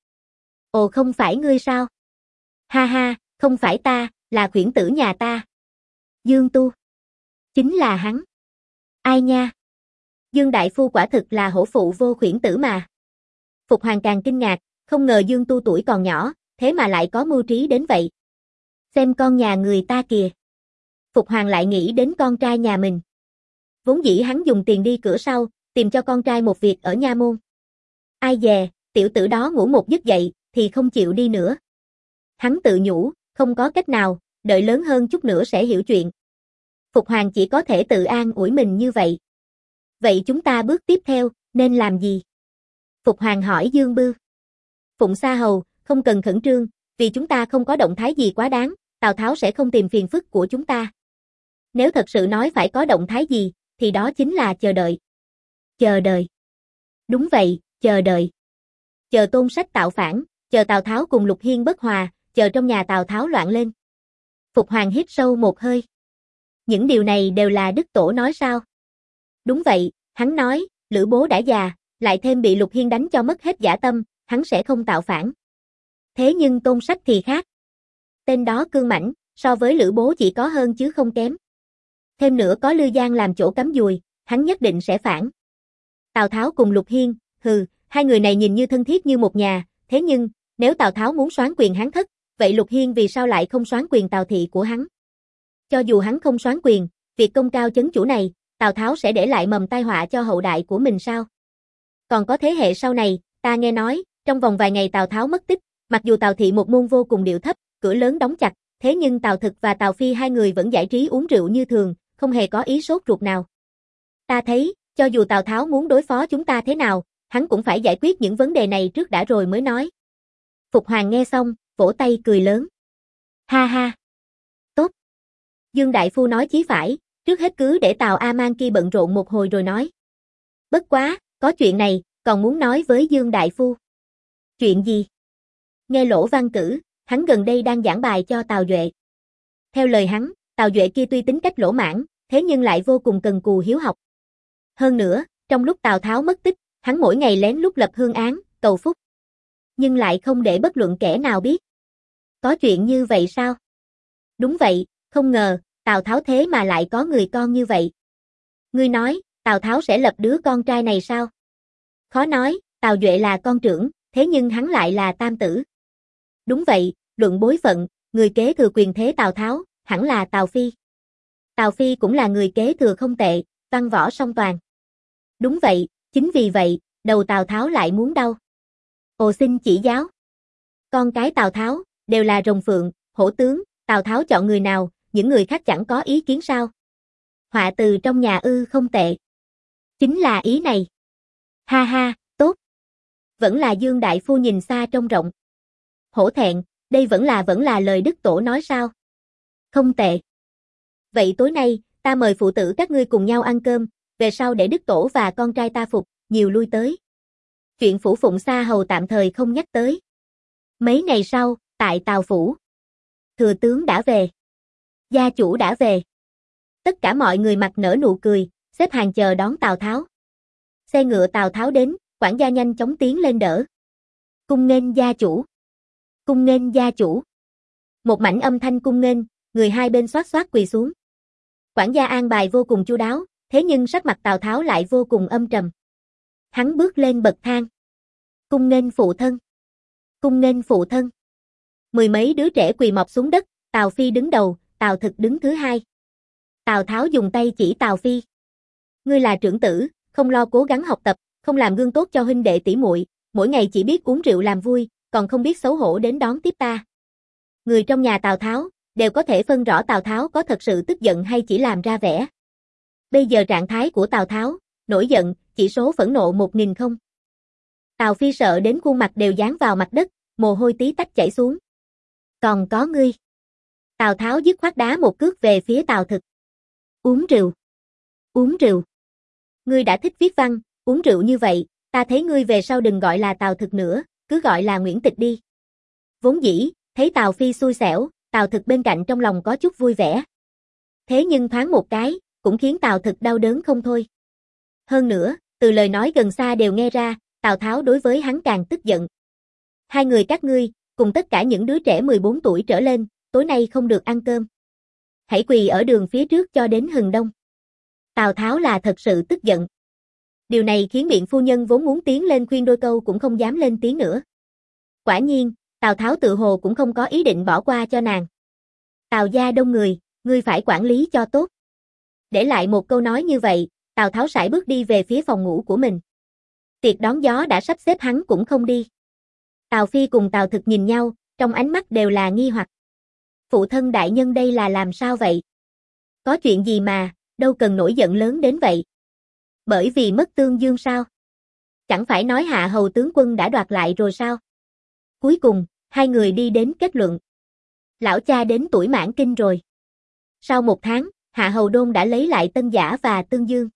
Ồ không phải ngươi sao? Ha ha, không phải ta, là khuyển tử nhà ta. Dương Tu. Chính là hắn. Ai nha? Dương Đại Phu quả thực là hổ phụ vô khuyển tử mà. Phục Hoàng càng kinh ngạc, không ngờ Dương Tu tuổi còn nhỏ, thế mà lại có mưu trí đến vậy. Xem con nhà người ta kìa. Phục Hoàng lại nghĩ đến con trai nhà mình. Vốn dĩ hắn dùng tiền đi cửa sau, tìm cho con trai một việc ở nha môn. Ai dè, tiểu tử đó ngủ một giấc dậy, thì không chịu đi nữa. Hắn tự nhủ, không có cách nào, đợi lớn hơn chút nữa sẽ hiểu chuyện. Phục Hoàng chỉ có thể tự an ủi mình như vậy. Vậy chúng ta bước tiếp theo, nên làm gì? Phục Hoàng hỏi Dương Bưu. Phụng Sa Hầu, không cần khẩn trương, vì chúng ta không có động thái gì quá đáng, Tào Tháo sẽ không tìm phiền phức của chúng ta. Nếu thật sự nói phải có động thái gì, thì đó chính là chờ đợi. Chờ đợi. Đúng vậy, chờ đợi. Chờ Tôn Sách tạo phản, chờ Tào Tháo cùng Lục Hiên bất hòa, chờ trong nhà Tào Tháo loạn lên. Phục Hoàng hít sâu một hơi. Những điều này đều là Đức Tổ nói sao? Đúng vậy, hắn nói, Lữ bố đã già, lại thêm bị Lục Hiên đánh cho mất hết dã tâm, hắn sẽ không tạo phản. Thế nhưng Tôn Sách thì khác. Tên đó cương mãnh, so với Lữ bố chỉ có hơn chứ không kém. Thêm nữa có Lư Giang làm chỗ cắm dùi, hắn nhất định sẽ phản. Tào Tháo cùng Lục Hiên, hừ, hai người này nhìn như thân thiết như một nhà, thế nhưng, nếu Tào Tháo muốn soán quyền Hán thất, vậy Lục Hiên vì sao lại không soán quyền Tào thị của hắn? Cho dù hắn không soán quyền, việc công cao chấn chủ này, Tào Tháo sẽ để lại mầm tai họa cho hậu đại của mình sao? Còn có thế hệ sau này, ta nghe nói, trong vòng vài ngày Tào Tháo mất tích, mặc dù Tào thị một môn vô cùng điệu thấp, cửa lớn đóng chặt, thế nhưng Tào Thực và Tào Phi hai người vẫn giải trí uống rượu như thường, không hề có ý sốt ruột nào. Ta thấy, cho dù Tào Tháo muốn đối phó chúng ta thế nào, hắn cũng phải giải quyết những vấn đề này trước đã rồi mới nói. Phục Hoàng nghe xong, vỗ tay cười lớn. Ha ha. Tốt. Dương Đại Phu nói chí phải, trước hết cứ để Tào A Mang kia bận rộn một hồi rồi nói. Bất quá, có chuyện này, còn muốn nói với Dương Đại Phu. Chuyện gì? Nghe Lỗ Văn Cử, hắn gần đây đang giảng bài cho Tào Duệ. Theo lời hắn, Tào Duệ kia tuy tính cách lỗ mãn, thế nhưng lại vô cùng cần cù hiếu học. Hơn nữa, trong lúc Tào Tháo mất tích, hắn mỗi ngày lén lút lập hương án, cầu phúc. Nhưng lại không để bất luận kẻ nào biết. Có chuyện như vậy sao? Đúng vậy, không ngờ, Tào Tháo thế mà lại có người con như vậy. Ngươi nói, Tào Tháo sẽ lập đứa con trai này sao? Khó nói, Tào Duệ là con trưởng, thế nhưng hắn lại là tam tử. Đúng vậy, luận bối phận, người kế thừa quyền thế Tào Tháo, hẳn là Tào Phi. Tào Phi cũng là người kế thừa không tệ, văn võ song toàn. Đúng vậy, chính vì vậy, đầu Tào Tháo lại muốn đau. Ồ xin chỉ giáo. Con cái Tào Tháo, đều là rồng phượng, hổ tướng, Tào Tháo chọn người nào, những người khác chẳng có ý kiến sao? Họa từ trong nhà ư không tệ. Chính là ý này. Ha ha, tốt. Vẫn là Dương Đại Phu nhìn xa trông rộng. Hổ thẹn, đây vẫn là vẫn là lời Đức Tổ nói sao? Không tệ. Vậy tối nay, ta mời phụ tử các ngươi cùng nhau ăn cơm, về sau để Đức Tổ và con trai ta phục, nhiều lui tới. Chuyện Phủ Phụng Xa Hầu tạm thời không nhắc tới. Mấy ngày sau, tại Tào Phủ. Thừa tướng đã về. Gia chủ đã về. Tất cả mọi người mặt nở nụ cười, xếp hàng chờ đón Tào Tháo. Xe ngựa Tào Tháo đến, quản gia nhanh chóng tiến lên đỡ. Cung nghênh gia chủ. Cung nghênh gia chủ. Một mảnh âm thanh cung nghênh, người hai bên xoát xoát quỳ xuống. Quản gia an bài vô cùng chu đáo, thế nhưng sắc mặt Tào Tháo lại vô cùng âm trầm. Hắn bước lên bậc thang. Cung nghênh phụ thân. Cung nghênh phụ thân. Mười mấy đứa trẻ quỳ mọp xuống đất, Tào Phi đứng đầu, Tào Thực đứng thứ hai. Tào Tháo dùng tay chỉ Tào Phi. Ngươi là trưởng tử, không lo cố gắng học tập, không làm gương tốt cho huynh đệ tỷ muội, mỗi ngày chỉ biết uống rượu làm vui, còn không biết xấu hổ đến đón tiếp ta. Người trong nhà Tào Tháo, đều có thể phân rõ Tào Tháo có thật sự tức giận hay chỉ làm ra vẻ. Bây giờ trạng thái của Tào Tháo, nổi giận, chỉ số phẫn nộ một nghìn không. Tào Phi sợ đến khuôn mặt đều dán vào mặt đất, mồ hôi tí tách chảy xuống. Còn có ngươi. Tào Tháo dứt khoát đá một cước về phía Tào Thực. Uống rượu. Uống rượu. Ngươi đã thích viết văn, uống rượu như vậy, ta thấy ngươi về sau đừng gọi là Tào Thực nữa, cứ gọi là Nguyễn Tịch đi. Vốn dĩ, thấy Tào Phi xui xẻo, Tào Thực bên cạnh trong lòng có chút vui vẻ. Thế nhưng thoáng một cái, cũng khiến Tào Thực đau đớn không thôi. Hơn nữa, từ lời nói gần xa đều nghe ra, Tào Tháo đối với hắn càng tức giận. Hai người các ngươi, cùng tất cả những đứa trẻ mười bốn tuổi trở lên, tối nay không được ăn cơm. Hãy quỳ ở đường phía trước cho đến hừng đông. Tào Tháo là thật sự tức giận. Điều này khiến Biện phu nhân vốn muốn tiến lên khuyên đôi câu cũng không dám lên tiếng nữa. Quả nhiên, Tào Tháo tự hồ cũng không có ý định bỏ qua cho nàng. Tào gia đông người, ngươi phải quản lý cho tốt. Để lại một câu nói như vậy, Tào Tháo sải bước đi về phía phòng ngủ của mình. Tiệc đón gió đã sắp xếp hắn cũng không đi. Tào Phi cùng Tào Thực nhìn nhau, trong ánh mắt đều là nghi hoặc. Phụ thân đại nhân đây là làm sao vậy? Có chuyện gì mà, đâu cần nổi giận lớn đến vậy? Bởi vì mất Tương Dương sao? Chẳng phải nói Hạ Hầu tướng quân đã đoạt lại rồi sao? Cuối cùng, hai người đi đến kết luận. Lão cha đến tuổi mãn kinh rồi. Sau một tháng, Hạ Hầu Đôn đã lấy lại Tân Giả và Tương Dương.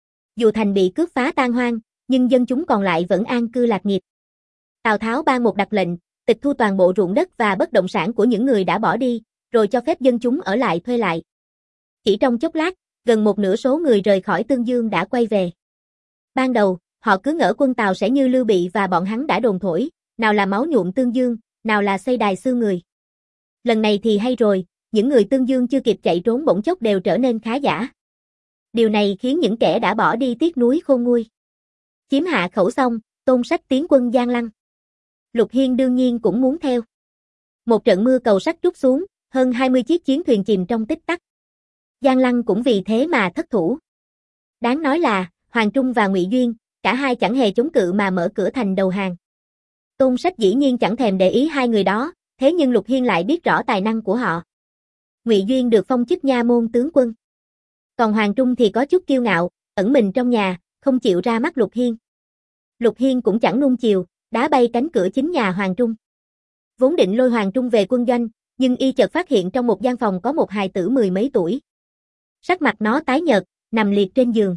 Dù thành bị cướp phá tan hoang, nhưng dân chúng còn lại vẫn an cư lạc nghiệp. Tào Tháo ban một đặc lệnh, tịch thu toàn bộ ruộng đất và bất động sản của những người đã bỏ đi, rồi cho phép dân chúng ở lại thuê lại. Chỉ trong chốc lát, gần một nửa số người rời khỏi Tương Dương đã quay về. Ban đầu, họ cứ ngỡ quân Tào sẽ như Lưu Bị và bọn hắn đã đồn thổi, nào là máu nhuộm Tương Dương, nào là xây đài xưa người. Lần này thì hay rồi, những người Tương Dương chưa kịp chạy trốn bỗng chốc đều trở nên khá giả. Điều này khiến những kẻ đã bỏ đi tiếc nuối khôn nguôi. Chiếm hạ khẩu xong, Tôn Sách tiến quân Giang Lăng. Lục Hiên đương nhiên cũng muốn theo. Một trận mưa cầu sắt trút xuống, hơn hai mươi chiếc chiến thuyền chìm trong tích tắc. Giang Lăng cũng vì thế mà thất thủ. Đáng nói là, Hoàng Trung và Ngụy Duyên, cả hai chẳng hề chống cự mà mở cửa thành đầu hàng. Tôn Sách dĩ nhiên chẳng thèm để ý hai người đó, thế nhưng Lục Hiên lại biết rõ tài năng của họ. Ngụy Duyên được phong chức nha môn tướng quân. Còn Hoàng Trung thì có chút kiêu ngạo, ẩn mình trong nhà, không chịu ra mắt Lục Hiên. Lục Hiên cũng chẳng nuông chiều, đá bay cánh cửa chính nhà Hoàng Trung. Vốn định lôi Hoàng Trung về quân doanh, nhưng y chợt phát hiện trong một gian phòng có một hài tử mười mấy tuổi. Sắc mặt nó tái nhợt, nằm liệt trên giường.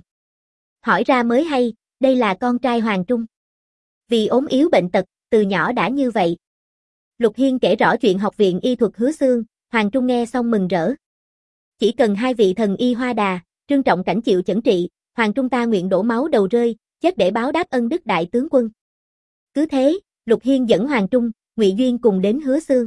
Hỏi ra mới hay, đây là con trai Hoàng Trung. Vì ốm yếu bệnh tật, từ nhỏ đã như vậy. Lục Hiên kể rõ chuyện học viện y thuật Hứa Xương, Hoàng Trung nghe xong mừng rỡ. Chỉ cần hai vị thần y Hoa Đà, Trương Trọng Cảnh chịu chẩn trị, Hoàng Trung ta nguyện đổ máu đầu rơi, chết để báo đáp ân đức đại tướng quân. Cứ thế, Lục Hiên dẫn Hoàng Trung, Ngụy Duyên cùng đến Hứa Xương.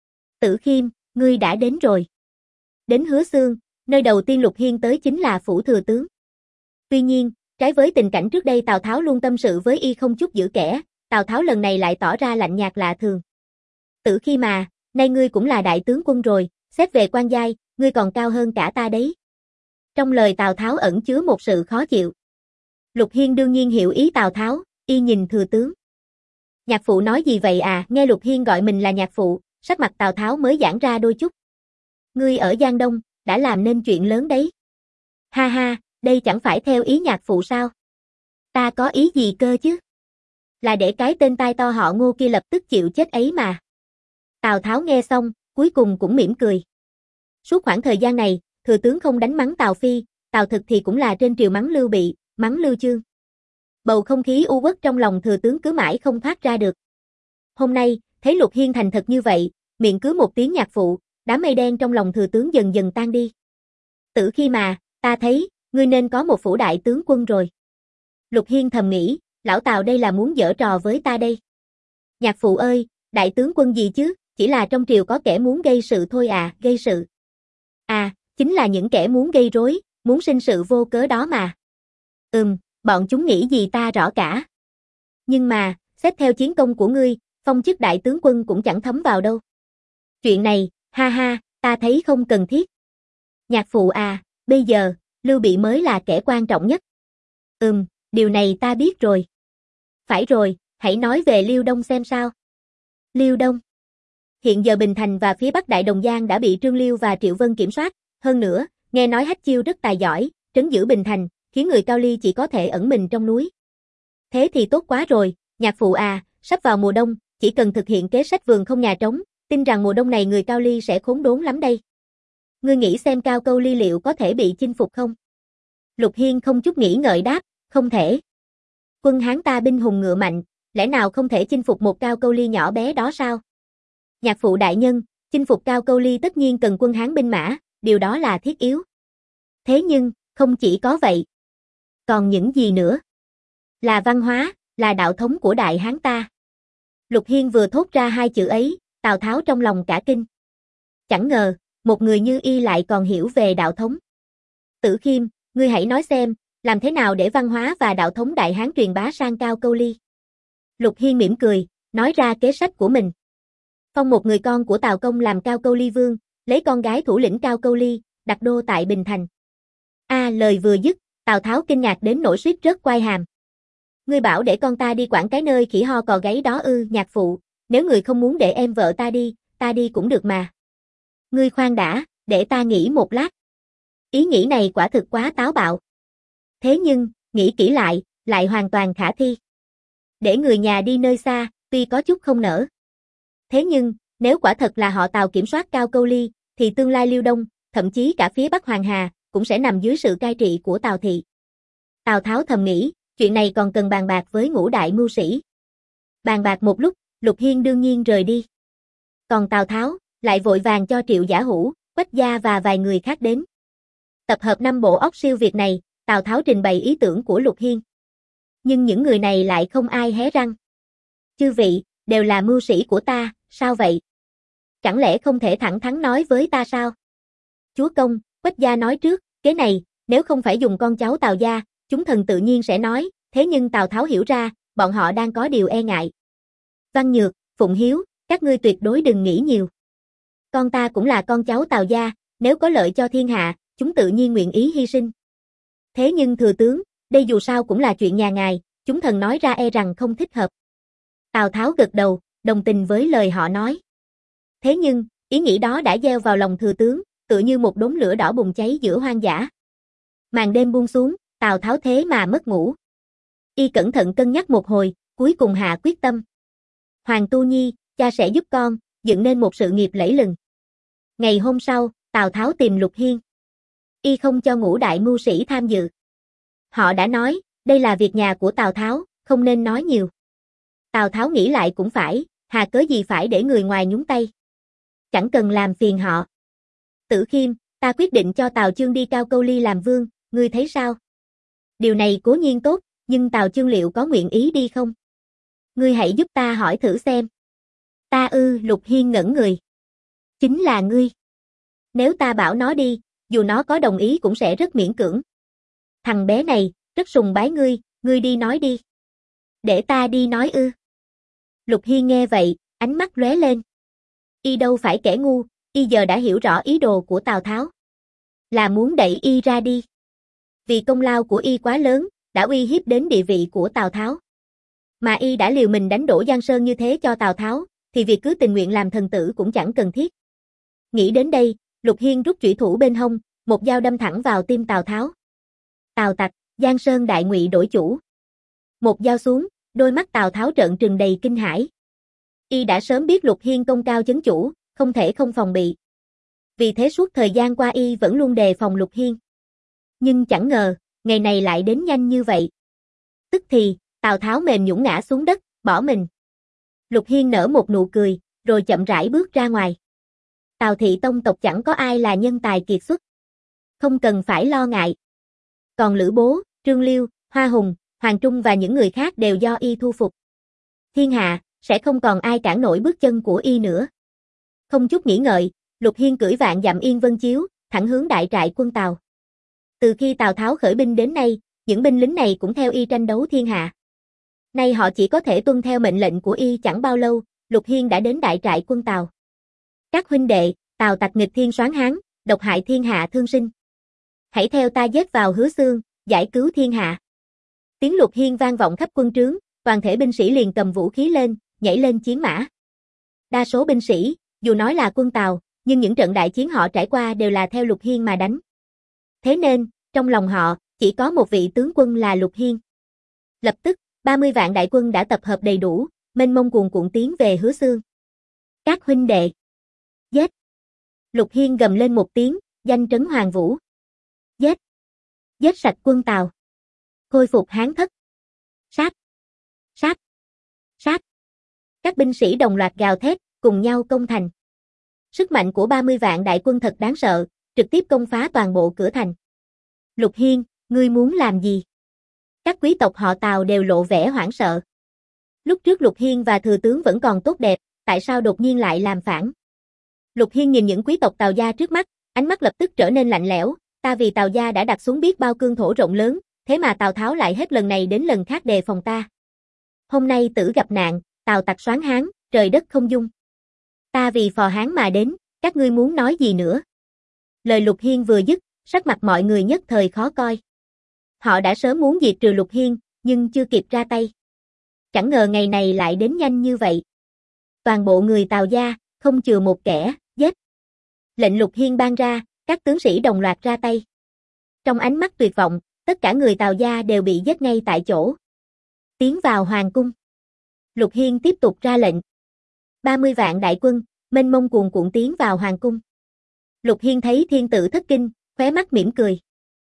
Tử Khiêm, ngươi đã đến rồi. Đến Hứa Xương, nơi đầu tiên Lục Hiên tới chính là phủ thừa tướng. Tuy nhiên, trái với tình cảnh trước đây Tào Tháo luôn tâm sự với y không chút giữ kẻ, Tào Tháo lần này lại tỏ ra lạnh nhạt lạ thường. Tử Khiêm mà, nay ngươi cũng là đại tướng quân rồi, xét về quan giai, ngươi còn cao hơn cả ta đấy. Trong lời Tào Tháo ẩn chứa một sự khó chịu. Lục Hiên đương nhiên hiểu ý Tào Tháo, y nhìn thừa tướng. Nhạc phụ nói gì vậy à, nghe Lục Hiên gọi mình là nhạc phụ, sắc mặt Tào Tháo mới giãn ra đôi chút. Ngươi ở Giang Đông, đã làm nên chuyện lớn đấy. Ha ha, đây chẳng phải theo ý nhạc phụ sao? Ta có ý gì cơ chứ? Là để cái tên tai to họ Ngô kia lập tức chịu chết ấy mà. Tào Tháo nghe xong, cuối cùng cũng mỉm cười. Suốt khoảng thời gian này, thừa tướng không đánh mắng Tào Phi, Tào Thực thì cũng là trên triều mắng Lưu Bị, mắng Lưu Chương. Bầu không khí u uất trong lòng thừa tướng cứ mãi không thoát ra được. Hôm nay, thấy Lục Hiên thành thật như vậy, miệng cứ một tiếng nhạc phụ, đám mây đen trong lòng thừa tướng dần dần tan đi. Tử Khi mà, ta thấy, ngươi nên có một phủ đại tướng quân rồi. Lục Hiên thầm nghĩ, lão Tào đây là muốn giở trò với ta đây. Nhạc phụ ơi, đại tướng quân gì chứ, chỉ là trong triều có kẻ muốn gây sự thôi à, gây sự. À, chính là những kẻ muốn gây rối, muốn sinh sự vô cớ đó mà. Ừm, bọn chúng nghĩ gì ta rõ cả. Nhưng mà, xét theo chiến công của ngươi, phong chức đại tướng quân cũng chẳng thấm vào đâu. Chuyện này, ha ha, ta thấy không cần thiết. Nhạc phụ à, bây giờ, Lưu Bị mới là kẻ quan trọng nhất. Ừm, điều này ta biết rồi. Phải rồi, hãy nói về Liêu Đông xem sao. Liêu Đông. Hiện giờ Bình Thành và phía Bắc Đại Đồng Giang đã bị Trương Liêu và Triệu Vân kiểm soát, hơn nữa, nghe nói Hách Chiêu rất tài giỏi, trấn giữ Bình Thành, khiến người Cao Ly chỉ có thể ẩn mình trong núi. Thế thì tốt quá rồi, nhạc phụ à, sắp vào mùa đông, chỉ cần thực hiện kế sách vườn không nhà trống, tin rằng mùa đông này người Cao Ly sẽ khốn đốn lắm đây. Ngươi nghĩ xem Cao Câu Ly liệu có thể bị chinh phục không? Lục Hiên không chút nghĩ ngợi đáp, không thể. Quân Hán ta binh hùng ngựa mạnh, lẽ nào không thể chinh phục một Cao Câu Ly nhỏ bé đó sao? Nhạc phụ đại nhân, chinh phục Cao Câu Ly tất nhiên cần quân Hán binh mã, điều đó là thiết yếu. Thế nhưng, không chỉ có vậy. Còn những gì nữa? Là văn hóa, là đạo thống của Đại Hán ta. Lục Hiên vừa thốt ra hai chữ ấy, Tào Tháo trong lòng cả kinh. Chẳng ngờ, một người như y lại còn hiểu về đạo thống. Tử Khiêm, ngươi hãy nói xem, làm thế nào để văn hóa và đạo thống Đại Hán truyền bá sang Cao Câu Ly? Lục Hiên mỉm cười, nói ra kế sách của mình. Phong một người con của Tào Công làm Cao Câu Ly vương, lấy con gái thủ lĩnh Cao Câu Ly, đặt đô tại Bình Thành. A, lời vừa dứt, Tào Tháo kinh ngạc đến nỗi suýt rớt quai hàm. Ngươi bảo để con ta đi quản cái nơi khỉ ho cò gáy đó ư? Nhạc phụ, nếu người không muốn để em vợ ta đi, ta đi cũng được mà. Ngươi khoan đã, để ta nghĩ một lát. Ý nghĩ này quả thực quá táo bạo. Thế nhưng, nghĩ kỹ lại, lại hoàn toàn khả thi. Để người nhà đi nơi xa, tuy có chút không nỡ. Thế nhưng, nếu quả thật là họ Tào kiểm soát Cao Câu Ly, thì tương lai Liêu Đông, thậm chí cả phía Bắc Hoàng Hà, cũng sẽ nằm dưới sự cai trị của Tào thị. Tào Tháo thầm nghĩ, chuyện này còn cần bàn bạc với ngũ đại mưu sĩ. Bàn bạc một lúc, Lục Hiên đương nhiên rời đi. Còn Tào Tháo, lại vội vàng cho Triệu Giả Hữu, Quách Gia và vài người khác đến. Tập hợp năm bộ óc siêu việt này, Tào Tháo trình bày ý tưởng của Lục Hiên. Nhưng những người này lại không ai hé răng. Chư vị, đều là mưu sĩ của ta, sao vậy? Chẳng lẽ không thể thẳng thắn nói với ta sao? Chúa công, Quách Gia nói trước, kế này, nếu không phải dùng con cháu Tào gia, chúng thần tự nhiên sẽ nói, thế nhưng Tào Tháo hiểu ra, bọn họ đang có điều e ngại. Văn Nhược, Phụng Hiếu, các ngươi tuyệt đối đừng nghĩ nhiều. Con ta cũng là con cháu Tào gia, nếu có lợi cho thiên hạ, chúng tự nhiên nguyện ý hy sinh. Thế nhưng thừa tướng, đây dù sao cũng là chuyện nhà ngài, chúng thần nói ra e rằng không thích hợp. Tào Tháo gật đầu, đồng tình với lời họ nói. Thế nhưng, ý nghĩ đó đã gieo vào lòng thừa tướng, tựa như một đốm lửa đỏ bùng cháy giữa hoang dã. Màn đêm buông xuống, Tào Tháo thế mà mất ngủ. Y cẩn thận cân nhắc một hồi, cuối cùng hạ quyết tâm. Hoàng Tu Nhi, cha sẽ giúp con, dựng nên một sự nghiệp lẫy lừng. Ngày hôm sau, Tào Tháo tìm Lục Hiên. Y không cho ngũ đại mưu sĩ tham dự. Họ đã nói, đây là việc nhà của Tào Tháo, không nên nói nhiều. Tào Tháo nghĩ lại cũng phải, hà cớ gì phải để người ngoài nhúng tay. Chẳng cần làm phiền họ. Tử Khiêm, ta quyết định cho Tào Chương đi Cao Câu Ly làm vương, ngươi thấy sao? Điều này cố nhiên tốt, nhưng Tào Chương liệu có nguyện ý đi không? Ngươi hãy giúp ta hỏi thử xem. Ta ư, Lục Hiên ngẩn người. Chính là ngươi. Nếu ta bảo nó đi, dù nó có đồng ý cũng sẽ rất miễn cưỡng. Thằng bé này, rất sùng bái ngươi, ngươi đi nói đi. Để ta đi nói ư. Lục Hiên nghe vậy, ánh mắt lóe lên. Y đâu phải kẻ ngu, y giờ đã hiểu rõ ý đồ của Tào Tháo. Là muốn đẩy y ra đi. Vì công lao của y quá lớn, đã uy hiếp đến địa vị của Tào Tháo. Mà y đã liều mình đánh đổ Giang Sơn như thế cho Tào Tháo, thì việc cứ tình nguyện làm thần tử cũng chẳng cần thiết. Nghĩ đến đây, Lục Hiên rút chủy thủ bên hông, một dao đâm thẳng vào tim Tào Tháo. Tào tặc, Giang Sơn đại ngụy đổi chủ. Một dao xuống, đôi mắt Tào Tháo trợn trừng đầy kinh hãi. Y đã sớm biết Lục Hiên công cao chấn chủ, không thể không phòng bị. Vì thế suốt thời gian qua y vẫn luôn đề phòng Lục Hiên. Nhưng chẳng ngờ, ngày này lại đến nhanh như vậy. Tức thì, Tào Tháo mềm nhũn ngã xuống đất, bỏ mình. Lục Hiên nở một nụ cười, rồi chậm rãi bước ra ngoài. Tào thị tông tộc chẳng có ai là nhân tài kiệt xuất. Không cần phải lo ngại. Còn Lữ Bố, Trương Liêu, Hoa Hùng, Hoàng Trung và những người khác đều do y thu phục. Thiên hạ, sẽ không còn ai cản nổi bước chân của y nữa. Không chút nghĩ ngợi, Lục Hiên cưỡi vạn dặm yên vân chiếu, thẳng hướng đại trại quân Tào. Từ khi Tào Tháo khởi binh đến nay, những binh lính này cũng theo y tranh đấu thiên hạ. Nay họ chỉ có thể tuân theo mệnh lệnh của y, chẳng bao lâu, Lục Hiên đã đến đại trại quân Tào. Các huynh đệ, Tào tặc nghịch thiên soán hán, độc hại thiên hạ thương sinh. Hãy theo ta giết vào Hứa Xương, giải cứu thiên hạ. Tiếng Lục Hiên vang vọng khắp quân trướng, toàn thể binh sĩ liền cầm vũ khí lên, nhảy lên chiến mã. Đa số binh sĩ, dù nói là quân Tào, nhưng những trận đại chiến họ trải qua đều là theo Lục Hiên mà đánh. Thế nên, trong lòng họ, chỉ có một vị tướng quân là Lục Hiên. Lập tức, ba mươi vạn đại quân đã tập hợp đầy đủ, mênh mông cuồn cuộn tiến về Hứa Xương. Các huynh đệ, giết! Lục Hiên gầm lên một tiếng, danh trấn Hoàng Vũ. Giết! Giết sạch quân Tào. Khôi phục Hán thất. Sát! Sát! Sát! Các binh sĩ đồng loạt gào thét, cùng nhau công thành. Sức mạnh của ba mươi vạn đại quân thật đáng sợ, trực tiếp công phá toàn bộ cửa thành. Lục Hiên, ngươi muốn làm gì? Các quý tộc họ Tào đều lộ vẻ hoảng sợ. Lúc trước Lục Hiên và thừa tướng vẫn còn tốt đẹp, tại sao đột nhiên lại làm phản? Lục Hiên nhìn những quý tộc Tào gia trước mắt, ánh mắt lập tức trở nên lạnh lẽo. Ta vì Tào gia đã đặt xuống biết bao cương thổ rộng lớn, thế mà Tào Tháo lại hết lần này đến lần khác đề phòng ta. Hôm nay tử gặp nạn, Tào tặc soán hán, trời đất không dung. Ta vì phò Hán mà đến, các ngươi muốn nói gì nữa? Lời Lục Hiên vừa dứt, sắc mặt mọi người nhất thời khó coi. Họ đã sớm muốn diệt trừ Lục Hiên, nhưng chưa kịp ra tay. Chẳng ngờ ngày này lại đến nhanh như vậy. Toàn bộ người Tào gia, không chừa một kẻ, giết. Lệnh Lục Hiên ban ra, các tướng sĩ đồng loạt ra tay. Trong ánh mắt tuyệt vọng, tất cả người Tào gia đều bị giết ngay tại chỗ. Tiến vào hoàng cung. Lục Hiên tiếp tục ra lệnh. ba mươi vạn đại quân, mênh mông cuồn cuộn tiến vào hoàng cung. Lục Hiên thấy thiên tử thất kinh, khóe mắt mỉm cười.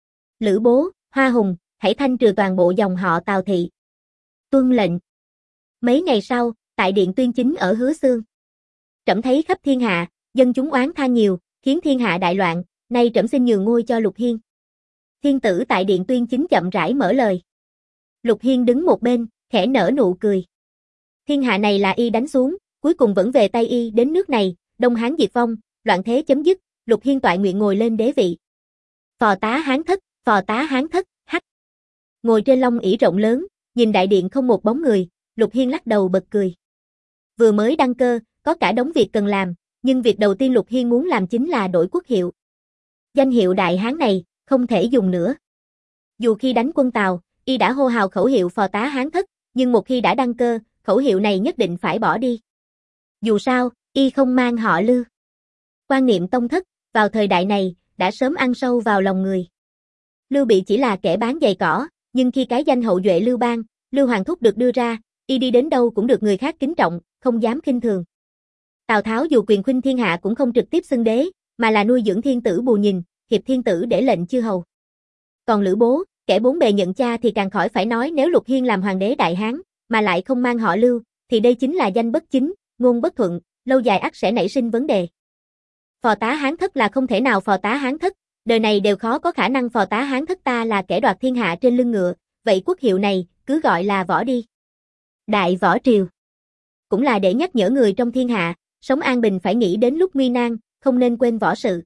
Lữ Bố, Hoa Hùng, hãy thanh trừ toàn bộ dòng họ Tào thị. Tuân lệnh. Mấy ngày sau, Tại điện tuyên chính ở Hứa Xương. Trẫm thấy khắp thiên hạ, dân chúng oán than nhiều, khiến thiên hạ đại loạn, nay trẫm xin nhường ngôi cho Lục Hiên. Thiên tử tại điện tuyên chính chậm rãi mở lời. Lục Hiên đứng một bên, khẽ nở nụ cười. Thiên hạ này là y đánh xuống, cuối cùng vẫn về tay y đến nước này, Đông Hán diệt vong, loạn thế chấm dứt, Lục Hiên toại nguyện ngồi lên đế vị. Phò tá Hán thất, phò tá Hán thất, hắc. Ngồi trên long ỷ rộng lớn, nhìn đại điện không một bóng người, Lục Hiên lắc đầu bật cười. Vừa mới đăng cơ, có cả đống việc cần làm, nhưng việc đầu tiên Lục Hiên muốn làm chính là đổi quốc hiệu. Danh hiệu Đại Hán này, không thể dùng nữa. Dù khi đánh quân Tào, y đã hô hào khẩu hiệu phò tá Hán thất, nhưng một khi đã đăng cơ, khẩu hiệu này nhất định phải bỏ đi. Dù sao, y không mang họ Lưu. Quan niệm tông thất, vào thời đại này, đã sớm ăn sâu vào lòng người. Lưu Bị chỉ là kẻ bán giày cỏ, nhưng khi cái danh hậu duệ Lưu Bang, Lưu Hoàng Thúc được đưa ra, y đi đến đâu cũng được người khác kính trọng, không dám khinh thường. Tào Tháo dù quyền khuynh thiên hạ cũng không trực tiếp xưng đế, mà là nuôi dưỡng thiên tử bù nhìn, hiệp thiên tử để lệnh chư hầu. Còn Lữ Bố, kẻ bốn bề nhận cha thì càng khỏi phải nói, nếu Lục Hiên làm hoàng đế Đại Hán, mà lại không mang họ Lưu, thì đây chính là danh bất chính, ngôn bất thuận, lâu dài ắt sẽ nảy sinh vấn đề. Phò tá Hán thất là không thể nào phò tá Hán thất, đời này đều khó có khả năng phò tá Hán thất, ta là kẻ đoạt thiên hạ trên lưng ngựa, vậy quốc hiệu này, cứ gọi là Võ đi. Đại Võ Triều. Cũng là để nhắc nhở người trong thiên hạ, sống an bình phải nghĩ đến lúc nguy nan, không nên quên võ sự.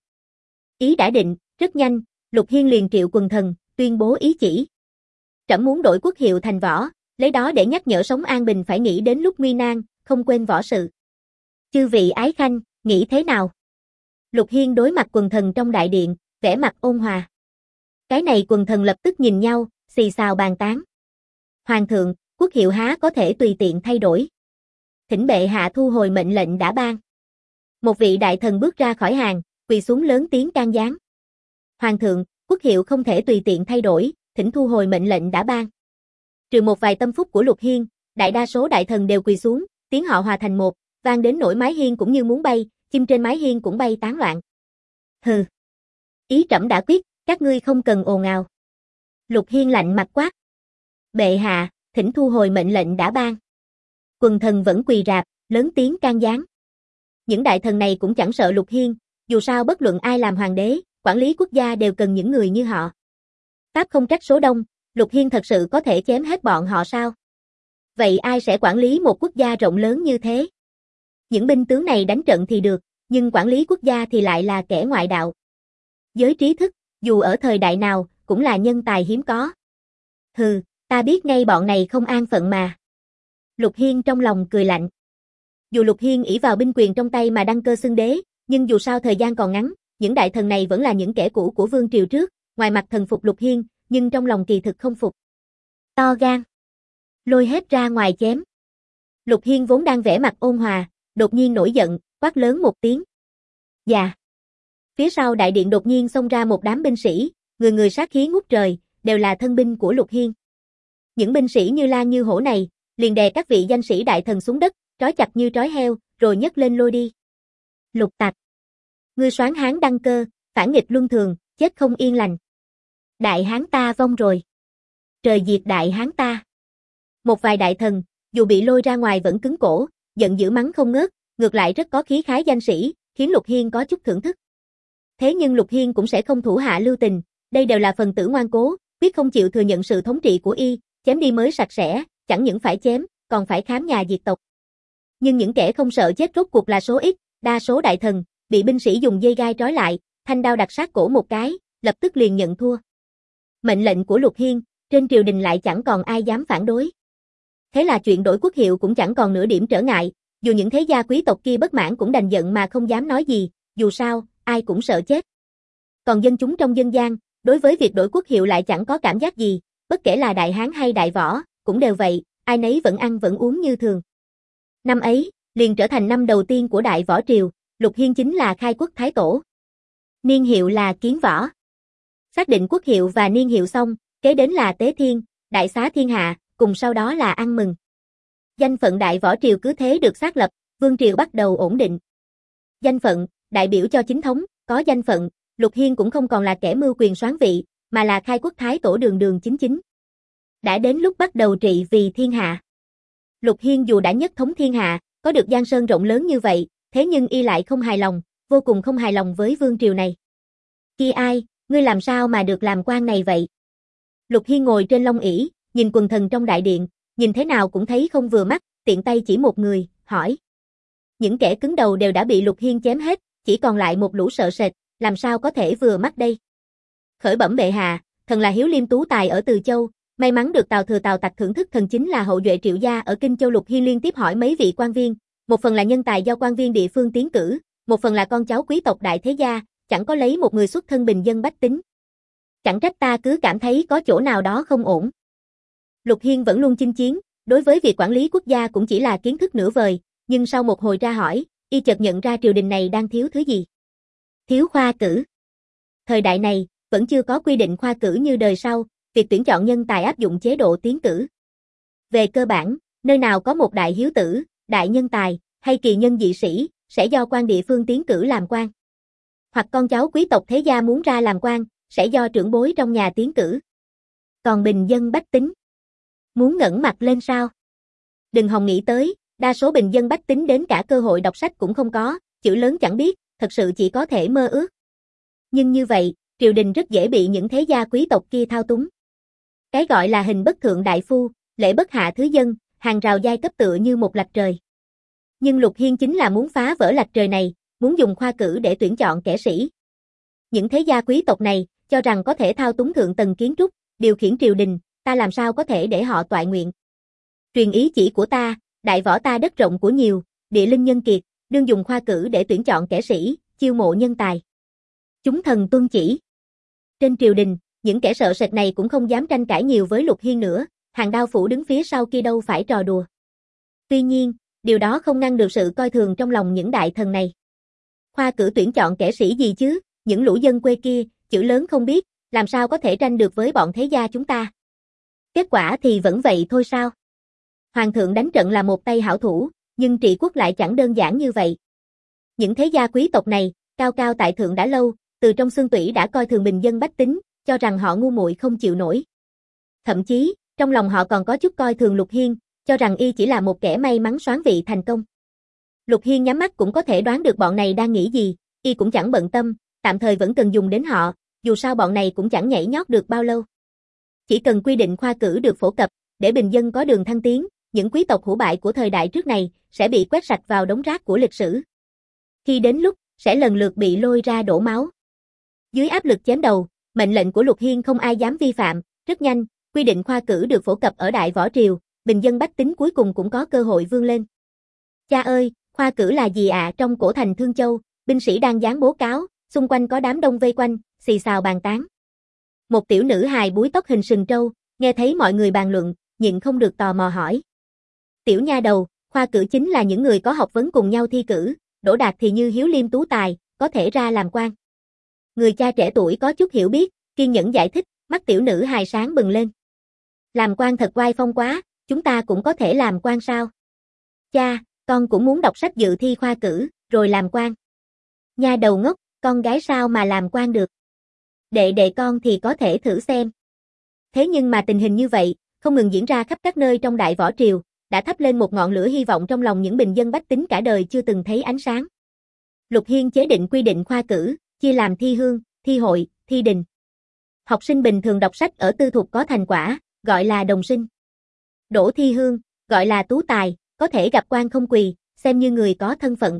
Ý đã định, rất nhanh, Lục Hiên liền triệu quần thần, tuyên bố ý chỉ. Trẫm muốn đổi quốc hiệu thành Võ, lấy đó để nhắc nhở sống an bình phải nghĩ đến lúc nguy nan, không quên võ sự. Chư vị ái khanh, nghĩ thế nào? Lục Hiên đối mặt quần thần trong đại điện, vẻ mặt ôn hòa. Cái này quần thần lập tức nhìn nhau, xì xào bàn tán. Hoàng thượng, quốc hiệu há có thể tùy tiện thay đổi. Thỉnh bệ hạ thu hồi mệnh lệnh đã ban. Một vị đại thần bước ra khỏi hàng, quỳ xuống lớn tiếng can gián. Hoàng thượng, quốc hiệu không thể tùy tiện thay đổi, thỉnh thu hồi mệnh lệnh đã ban. Trừ một vài tâm phúc của Lục Hiên, đại đa số đại thần đều quỳ xuống, tiếng họ hòa thành một, vang đến nỗi mái hiên cũng như muốn bay, chim trên mái hiên cũng bay tán loạn. Hừ. Ý trẫm đã quyết, các ngươi không cần ồn ào. Lục Hiên lạnh mặt quát. Bệ hạ, thỉnh thu hồi mệnh lệnh đã ban. Quần thần vẫn quỳ rạp, lớn tiếng can gián. Những đại thần này cũng chẳng sợ Lục Hiên, dù sao bất luận ai làm hoàng đế, quản lý quốc gia đều cần những người như họ. Pháp không trách số đông, Lục Hiên thật sự có thể chém hết bọn họ sao? Vậy ai sẽ quản lý một quốc gia rộng lớn như thế? Những binh tướng này đánh trận thì được, nhưng quản lý quốc gia thì lại là kẻ ngoại đạo. Giới trí thức, dù ở thời đại nào, cũng là nhân tài hiếm có. Hừ, ta biết ngay bọn này không an phận mà. Lục Hiên trong lòng cười lạnh. Dù Lục Hiên ỷ vào binh quyền trong tay mà đăng cơ xưng đế, nhưng dù sao thời gian còn ngắn, những đại thần này vẫn là những kẻ cũ của vương triều trước, ngoài mặt thần phục Lục Hiên, nhưng trong lòng kỳ thực không phục. To gan. Lôi hết ra ngoài chém. Lục Hiên vốn đang vẻ mặt ôn hòa, đột nhiên nổi giận, quát lớn một tiếng. Dạ. Phía sau đại điện đột nhiên xông ra một đám binh sĩ, người người sát khí ngút trời, đều là thân binh của Lục Hiên. Những binh sĩ như lang như hổ này, liền đè các vị danh sĩ đại thần xuống đất, trói chặt như trói heo, rồi nhấc lên lôi đi. Lục Tặc. Ngươi soán Hán đăng cơ, phản nghịch luân thường, chết không yên lành. Đại Hán ta vong rồi. Trời diệt Đại Hán ta. Một vài đại thần, dù bị lôi ra ngoài vẫn cứng cổ, giận dữ mắng không ngớt, ngược lại rất có khí khái danh sĩ, khiến Lục Hiên có chút thưởng thức. Thế nhưng Lục Hiên cũng sẽ không thủ hạ lưu tình, đây đều là phần tử ngoan cố, quyết không chịu thừa nhận sự thống trị của y, chém đi mới sạch sẽ, chẳng những phải chém, còn phải khám nhà diệt tộc. Nhưng những kẻ không sợ chết rốt cuộc là số ít, đa số đại thần, bị binh sĩ dùng dây gai trói lại, thanh đao đặt sát cổ một cái, lập tức liền nhận thua. Mệnh lệnh của Lục Hiên, trên triều đình lại chẳng còn ai dám phản đối. Thế là chuyện đổi quốc hiệu cũng chẳng còn nửa điểm trở ngại, dù những thế gia quý tộc kia bất mãn cũng đành giận mà không dám nói gì, dù sao, ai cũng sợ chết. Còn dân chúng trong dân gian, đối với việc đổi quốc hiệu lại chẳng có cảm giác gì, bất kể là Đại Hán hay Đại Võ, cũng đều vậy, ai nấy vẫn ăn vẫn uống như thường. Năm ấy, liền trở thành năm đầu tiên của Đại Võ Triều, Lục Hiên chính là khai quốc thái tổ. Niên hiệu là Kiến Võ. Xác định quốc hiệu và niên hiệu xong, kế đến là Tế Thiên, Đại Xá Thiên Hạ, cùng sau đó là Ăn Mừng. Danh phận Đại Võ Triều cứ thế được xác lập, vương triều bắt đầu ổn định. Danh phận, đại biểu cho chính thống, có danh phận, Lục Hiên cũng không còn là kẻ mưu quyền soán vị, mà là khai quốc thái tổ đường đường chính chính. Đã đến lúc bắt đầu trị vì thiên hạ. Lục Hiên dù đã nhất thống thiên hạ, có được giang sơn rộng lớn như vậy, thế nhưng y lại không hài lòng, vô cùng không hài lòng với vương triều này. Kia ai, ngươi làm sao mà được làm quan này vậy? Lục Hiên ngồi trên long ỷ, nhìn quần thần trong đại điện, nhìn thế nào cũng thấy không vừa mắt, tiện tay chỉ một người, hỏi. Những kẻ cứng đầu đều đã bị Lục Hiên chém hết, chỉ còn lại một lũ sợ sệt, làm sao có thể vừa mắt đây? Khởi bẩm bệ hạ, thần là Hiếu Liêm tú tài ở Từ Châu, may mắn được Tào Thừa Tào Tặc thưởng thức, thần chính là hậu duệ Triệu gia ở Kinh Châu. Lục Hiên liên tiếp hỏi mấy vị quan viên, một phần là nhân tài do quan viên địa phương tiến cử, một phần là con cháu quý tộc đại thế gia, chẳng có lấy một người xuất thân bình dân bách tính. Chẳng trách ta cứ cảm thấy có chỗ nào đó không ổn. Lục Hiên vẫn luôn chinh chiến, đối với việc quản lý quốc gia cũng chỉ là kiến thức nửa vời, nhưng sau một hồi ra hỏi, y chợt nhận ra triều đình này đang thiếu thứ gì. Thiếu khoa cử. Thời đại này, vẫn chưa có quy định khoa cử như đời sau, việc tuyển chọn nhân tài áp dụng chế độ tiến cử. Về cơ bản, nơi nào có một đại hiếu tử, đại nhân tài, hay kỳ nhân dị sĩ, sẽ do quan địa phương tiến cử làm quan. Hoặc con cháu quý tộc thế gia muốn ra làm quan, sẽ do trưởng bối trong nhà tiến cử. Còn bình dân bách tính, muốn ngẩng mặt lên sao? Đừng hòng nghĩ tới, đa số bình dân bách tính đến cả cơ hội đọc sách cũng không có, chữ lớn chẳng biết, thật sự chỉ có thể mơ ước. Nhưng như vậy, triều đình rất dễ bị những thế gia quý tộc kia thao túng. Cái gọi là hình bất thượng đại phu, lễ bất hạ thứ dân, hàng rào giai cấp tựa như một lạch trời. Nhưng Lục Hiên chính là muốn phá vỡ lạch trời này, muốn dùng khoa cử để tuyển chọn kẻ sĩ. Những thế gia quý tộc này, cho rằng có thể thao túng thượng tầng kiến trúc, điều khiển triều đình, ta làm sao có thể để họ toại nguyện. Truyền ý chỉ của ta, đại võ ta đất rộng của nhiều, địa linh nhân kiệt, đương dùng khoa cử để tuyển chọn kẻ sĩ, chiêu mộ nhân tài. Chúng thần tuân chỉ. Trên triều đình, những kẻ sợ sệt này cũng không dám tranh cãi nhiều với Lục Hiên nữa, hàng đao phủ đứng phía sau kia đâu phải trò đùa. Tuy nhiên, điều đó không ngăn được sự coi thường trong lòng những đại thần này. Khoa cử tuyển chọn kẻ sĩ gì chứ, những lũ dân quê kia, chữ lớn không biết, làm sao có thể tranh được với bọn thế gia chúng ta. Kết quả thì vẫn vậy thôi sao? Hoàng thượng đánh trận là một tay hảo thủ, nhưng trị quốc lại chẳng đơn giản như vậy. Những thế gia quý tộc này, cao cao tại thượng đã lâu, từ trong xương tủy đã coi thường bình dân bách tính, cho rằng họ ngu muội không chịu nổi. Thậm chí, trong lòng họ còn có chút coi thường Lục Hiên, cho rằng y chỉ là một kẻ may mắn soán vị thành công. Lục Hiên nhắm mắt cũng có thể đoán được bọn này đang nghĩ gì, y cũng chẳng bận tâm, tạm thời vẫn cần dùng đến họ, dù sao bọn này cũng chẳng nhảy nhót được bao lâu. Chỉ cần quy định khoa cử được phổ cập, để bình dân có đường thăng tiến, những quý tộc hủ bại của thời đại trước này sẽ bị quét sạch vào đống rác của lịch sử. Khi đến lúc, sẽ lần lượt bị lôi ra đổ máu. Dưới áp lực chém đầu, mệnh lệnh của Lục Hiên không ai dám vi phạm, rất nhanh, quy định khoa cử được phổ cập ở Đại Võ Triều, bình dân bách tính cuối cùng cũng có cơ hội vươn lên. Cha ơi, khoa cử là gì ạ? À? Trong cổ thành Thương Châu, binh sĩ đang dán bố cáo, xung quanh có đám đông vây quanh, xì xào bàn tán. Một tiểu nữ hài búi tóc hình sừng trâu, nghe thấy mọi người bàn luận, nhịn không được tò mò hỏi. Tiểu nha đầu, khoa cử chính là những người có học vấn cùng nhau thi cử, đỗ đạt thì như Hiếu Liêm tú tài, có thể ra làm quan. Người cha trẻ tuổi có chút hiểu biết, kiên nhẫn giải thích, mắt tiểu nữ hài sáng bừng lên. Làm quan thật oai phong quá, chúng ta cũng có thể làm quan sao? Cha, con cũng muốn đọc sách dự thi khoa cử, rồi làm quan. Nha đầu ngốc, con gái sao mà làm quan được? Đệ đệ con thì có thể thử xem. Thế nhưng mà tình hình như vậy, không ngừng diễn ra khắp các nơi trong Đại Võ Triều, đã thắp lên một ngọn lửa hy vọng trong lòng những bình dân bách tính cả đời chưa từng thấy ánh sáng. Lục Hiên chế định quy định khoa cử, chia làm thi hương, thi hội, thi đình. Học sinh bình thường đọc sách ở tư thục có thành quả, gọi là đồng sinh. Đỗ thi hương, gọi là tú tài, có thể gặp quan không quỳ, xem như người có thân phận.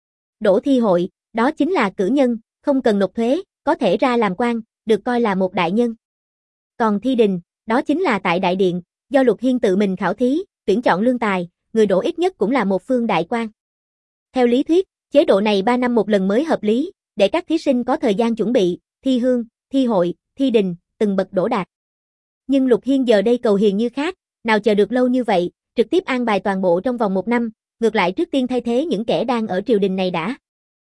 Đỗ thi hội, đó chính là cử nhân, không cần nộp thuế, có thể ra làm quan, được coi là một đại nhân. Còn thi đình, đó chính là tại đại điện, do Lục Hiên tự mình khảo thí, tuyển chọn lương tài, người đỗ ít nhất cũng là một phương đại quan. Theo lý thuyết, chế độ này ba năm một lần mới hợp lý, để các thí sinh có thời gian chuẩn bị, thi hương, thi hội, thi đình, từng bậc đỗ đạt. Nhưng Lục Hiên giờ đây cầu hiền như khác, nào chờ được lâu như vậy, trực tiếp an bài toàn bộ trong vòng một năm, ngược lại trước tiên thay thế những kẻ đang ở triều đình này đã.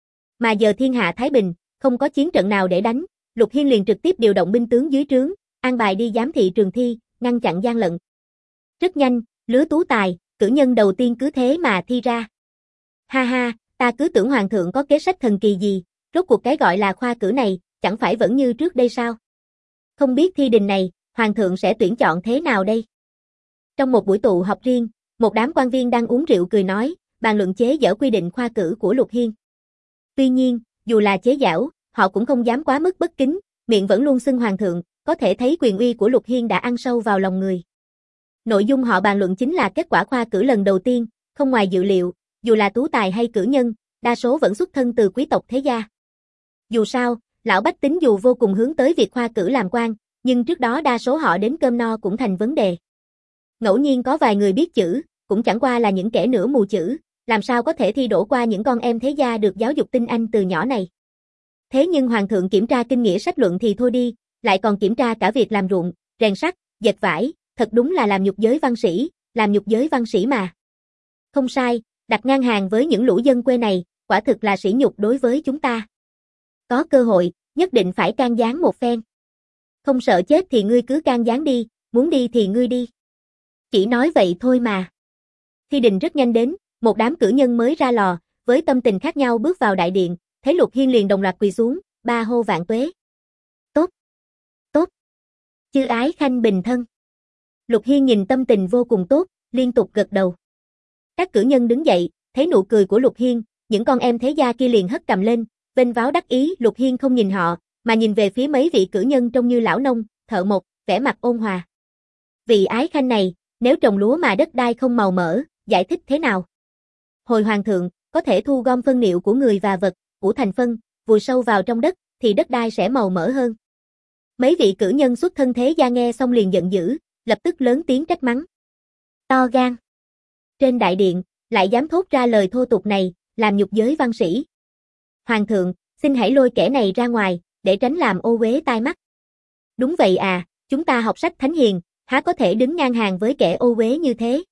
Mà giờ thiên hạ thái bình, không có chiến trận nào để đánh, Lục Hiên liền trực tiếp điều động binh tướng dưới trướng, an bài đi giám thị trường thi, ngăn chặn gian lận. Rất nhanh, lứa tú tài, cử nhân đầu tiên cứ thế mà thi ra. Ha ha, ta cứ tưởng hoàng thượng có kế sách thần kỳ gì, rốt cuộc cái gọi là khoa cử này, chẳng phải vẫn như trước đây sao? Không biết thi đình này, hoàng thượng sẽ tuyển chọn thế nào đây? Trong một buổi tụ họp riêng, Một đám quan viên đang uống rượu cười nói, bàn luận chế giễu quy định khoa cử của Lục Hiên. Tuy nhiên, dù là chế giễu, họ cũng không dám quá mức bất kính, miệng vẫn luôn xưng hoàng thượng, có thể thấy quyền uy của Lục Hiên đã ăn sâu vào lòng người. Nội dung họ bàn luận chính là kết quả khoa cử lần đầu tiên, không ngoài dự liệu, dù là tú tài hay cử nhân, đa số vẫn xuất thân từ quý tộc thế gia. Dù sao, lão bách tính dù vô cùng hướng tới việc khoa cử làm quan, nhưng trước đó đa số họ đến cơm no cũng thành vấn đề. Ngẫu nhiên có vài người biết chữ, cũng chẳng qua là những kẻ nửa mù chữ, làm sao có thể thi đỗ qua những con em thế gia được giáo dục tinh anh từ nhỏ này. Thế nhưng hoàng thượng kiểm tra kinh nghĩa sách luận thì thôi đi, lại còn kiểm tra cả việc làm ruộng, rèn sắt, dệt vải, thật đúng là làm nhục giới văn sĩ, làm nhục giới văn sĩ mà. Không sai, đặt ngang hàng với những lũ dân quê này, quả thực là sỉ nhục đối với chúng ta. Có cơ hội, nhất định phải can gián một phen. Không sợ chết thì ngươi cứ can gián đi, muốn đi thì ngươi đi. Chỉ nói vậy thôi mà. Thi đình rất nhanh đến, một đám cử nhân mới ra lò, với tâm tình khác nhau bước vào đại điện, thấy Lục Hiên liền đồng loạt quỳ xuống, ba hô vạn tuế. Tốt, tốt, chư ái khanh bình thân. Lục Hiên nhìn tâm tình vô cùng tốt, liên tục gật đầu. Các cử nhân đứng dậy, thấy nụ cười của Lục Hiên, những con em thế gia kia liền hất cầm lên, vênh váo đắc ý. Lục Hiên không nhìn họ, mà nhìn về phía mấy vị cử nhân trông như lão nông, thợ mộc, vẻ mặt ôn hòa. Vị ái khanh này, nếu trồng lúa mà đất đai không màu mỡ, giải thích thế nào? Hồi hoàng thượng, có thể thu gom phân liệu của người và vật, ủ thành phân, vùi sâu vào trong đất, thì đất đai sẽ màu mỡ hơn. Mấy vị cử nhân xuất thân thế gia nghe xong liền giận dữ, lập tức lớn tiếng trách mắng. To gan! Trên đại điện, lại dám thốt ra lời thô tục này, làm nhục giới văn sĩ. Hoàng thượng, xin hãy lôi kẻ này ra ngoài, để tránh làm ô uế tai mắt. Đúng vậy à, chúng ta học sách thánh hiền, há có thể đứng ngang hàng với kẻ ô uế như thế.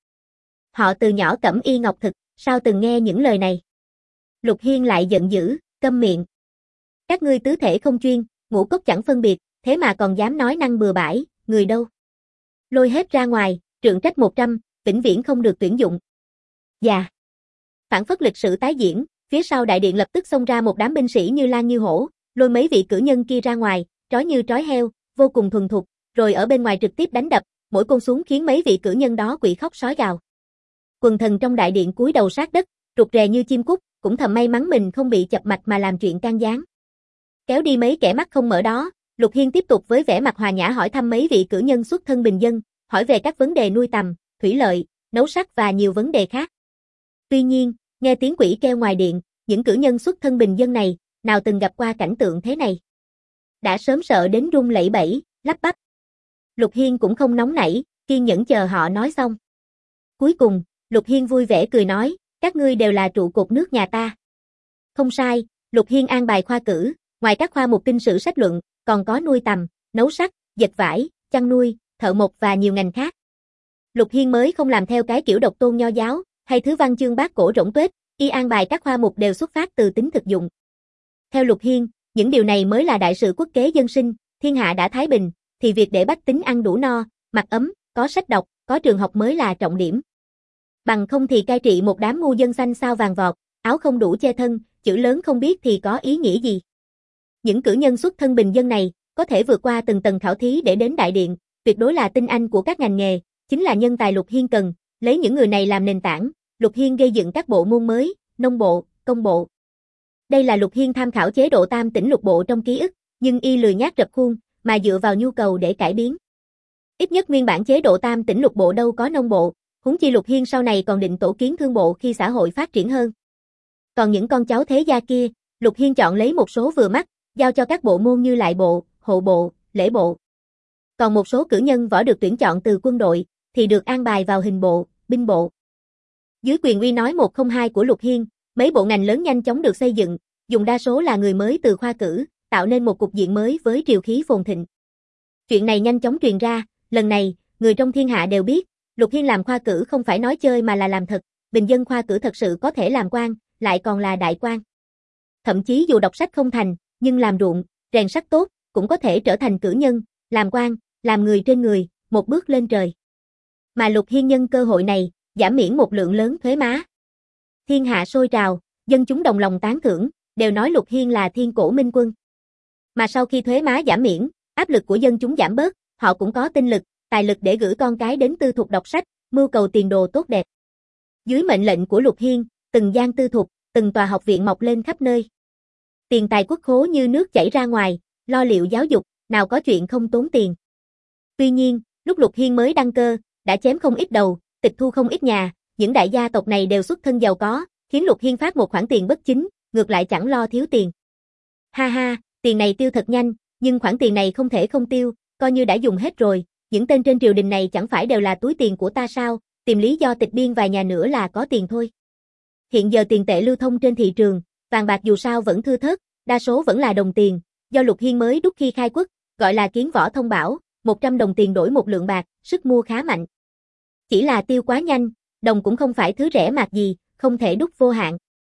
Họ từ nhỏ cẩm y ngọc thực, sao từng nghe những lời này. Lục Hiên lại giận dữ, câm miệng. Các ngươi tứ thể không chuyên, ngũ cốc chẳng phân biệt, thế mà còn dám nói năng bừa bãi, người đâu? Lôi hết ra ngoài, trượng trách một trăm, vĩnh viễn không được tuyển dụng. Dạ. Phản phất lịch sử tái diễn, phía sau đại điện lập tức xông ra một đám binh sĩ như lan như hổ, lôi mấy vị cử nhân kia ra ngoài, trói như trói heo, vô cùng thuần thục, rồi ở bên ngoài trực tiếp đánh đập, mỗi côn xuống khiến mấy vị cử nhân đó quỷ khóc sói gào. Quần thần trong đại điện cúi đầu sát đất, rụt rè như chim cút, cũng thầm may mắn mình không bị chập mạch mà làm chuyện can gián. Kéo đi mấy kẻ mắt không mở đó, Lục Hiên tiếp tục với vẻ mặt hòa nhã hỏi thăm mấy vị cử nhân xuất thân bình dân, hỏi về các vấn đề nuôi tầm, thủy lợi, nấu sắt và nhiều vấn đề khác. Tuy nhiên, nghe tiếng quỷ kêu ngoài điện, những cử nhân xuất thân bình dân này, nào từng gặp qua cảnh tượng thế này. Đã sớm sợ đến run lẩy bẩy, lắp bắp. Lục Hiên cũng không nóng nảy, kiên nhẫn chờ họ nói xong. Cuối cùng, Lục Hiên vui vẻ cười nói, các ngươi đều là trụ cột nước nhà ta. Không sai, Lục Hiên an bài khoa cử, ngoài các khoa mục kinh sử sách luận, còn có nuôi tầm, nấu sắt, dệt vải, chăn nuôi, thợ mộc và nhiều ngành khác. Lục Hiên mới không làm theo cái kiểu độc tôn nho giáo, hay thứ văn chương bát cổ rỗng tuếch, y an bài các khoa mục đều xuất phát từ tính thực dụng. Theo Lục Hiên, những điều này mới là đại sự quốc kế dân sinh, thiên hạ đã thái bình, thì việc để bách tính ăn đủ no, mặc ấm, có sách đọc, có trường học mới là trọng điểm. Bằng không thì cai trị một đám ngu dân xanh sao vàng vọt, áo không đủ che thân, chữ lớn không biết thì có ý nghĩa gì. Những cử nhân xuất thân bình dân này, có thể vượt qua từng tầng khảo thí để đến đại điện, tuyệt đối là tinh anh của các ngành nghề, chính là nhân tài Lục Hiên cần, lấy những người này làm nền tảng, Lục Hiên gây dựng các bộ môn mới, nông bộ, công bộ. Đây là Lục Hiên tham khảo chế độ tam tỉnh lục bộ trong ký ức, nhưng y lười nhác rập khuôn, mà dựa vào nhu cầu để cải biến. Ít nhất nguyên bản chế độ tam tỉnh lục bộ đâu có nông bộ, huống chi Lục Hiên sau này còn định tổ kiến thương bộ khi xã hội phát triển hơn. Còn những con cháu thế gia kia, Lục Hiên chọn lấy một số vừa mắt, giao cho các bộ môn như lại bộ, hộ bộ, lễ bộ. Còn một số cử nhân võ được tuyển chọn từ quân đội, thì được an bài vào hình bộ, binh bộ. Dưới quyền uy nói một không hai của Lục Hiên, mấy bộ ngành lớn nhanh chóng được xây dựng, dùng đa số là người mới từ khoa cử, tạo nên một cục diện mới với triều khí phồn thịnh. Chuyện này nhanh chóng truyền ra, lần này, người trong thiên hạ đều biết, Lục Hiên làm khoa cử không phải nói chơi mà là làm thật, bình dân khoa cử thật sự có thể làm quan, lại còn là đại quan. Thậm chí dù đọc sách không thành, nhưng làm ruộng, rèn sắt tốt, cũng có thể trở thành cử nhân, làm quan, làm người trên người, một bước lên trời. Mà Lục Hiên nhân cơ hội này, giảm miễn một lượng lớn thuế má. Thiên hạ sôi trào, dân chúng đồng lòng tán thưởng, đều nói Lục Hiên là thiên cổ minh quân. Mà sau khi thuế má giảm miễn, áp lực của dân chúng giảm bớt, họ cũng có tinh lực, tài lực để gửi con cái đến tư thục đọc sách, mưu cầu tiền đồ tốt đẹp. Dưới mệnh lệnh của Lục Hiên, từng gian tư thục, từng tòa học viện mọc lên khắp nơi. Tiền tài quốc khố như nước chảy ra ngoài, lo liệu giáo dục, nào có chuyện không tốn tiền. Tuy nhiên, lúc Lục Hiên mới đăng cơ, đã chém không ít đầu, tịch thu không ít nhà, những đại gia tộc này đều xuất thân giàu có, khiến Lục Hiên phát một khoản tiền bất chính, ngược lại chẳng lo thiếu tiền. Ha ha, tiền này tiêu thật nhanh, nhưng khoản tiền này không thể không tiêu, coi như đã dùng hết rồi, những tên trên triều đình này chẳng phải đều là túi tiền của ta sao, tìm lý do tịch biên vài nhà nữa là có tiền thôi. Hiện giờ tiền tệ lưu thông trên thị trường, vàng bạc dù sao vẫn thưa thớt, đa số vẫn là đồng tiền, do Lục Hiên mới đúc khi khai quốc, gọi là kiến võ thông bảo, một trăm đồng tiền đổi một lượng bạc, sức mua khá mạnh. Chỉ là tiêu quá nhanh, đồng cũng không phải thứ rẻ mạt gì, không thể đúc vô hạn.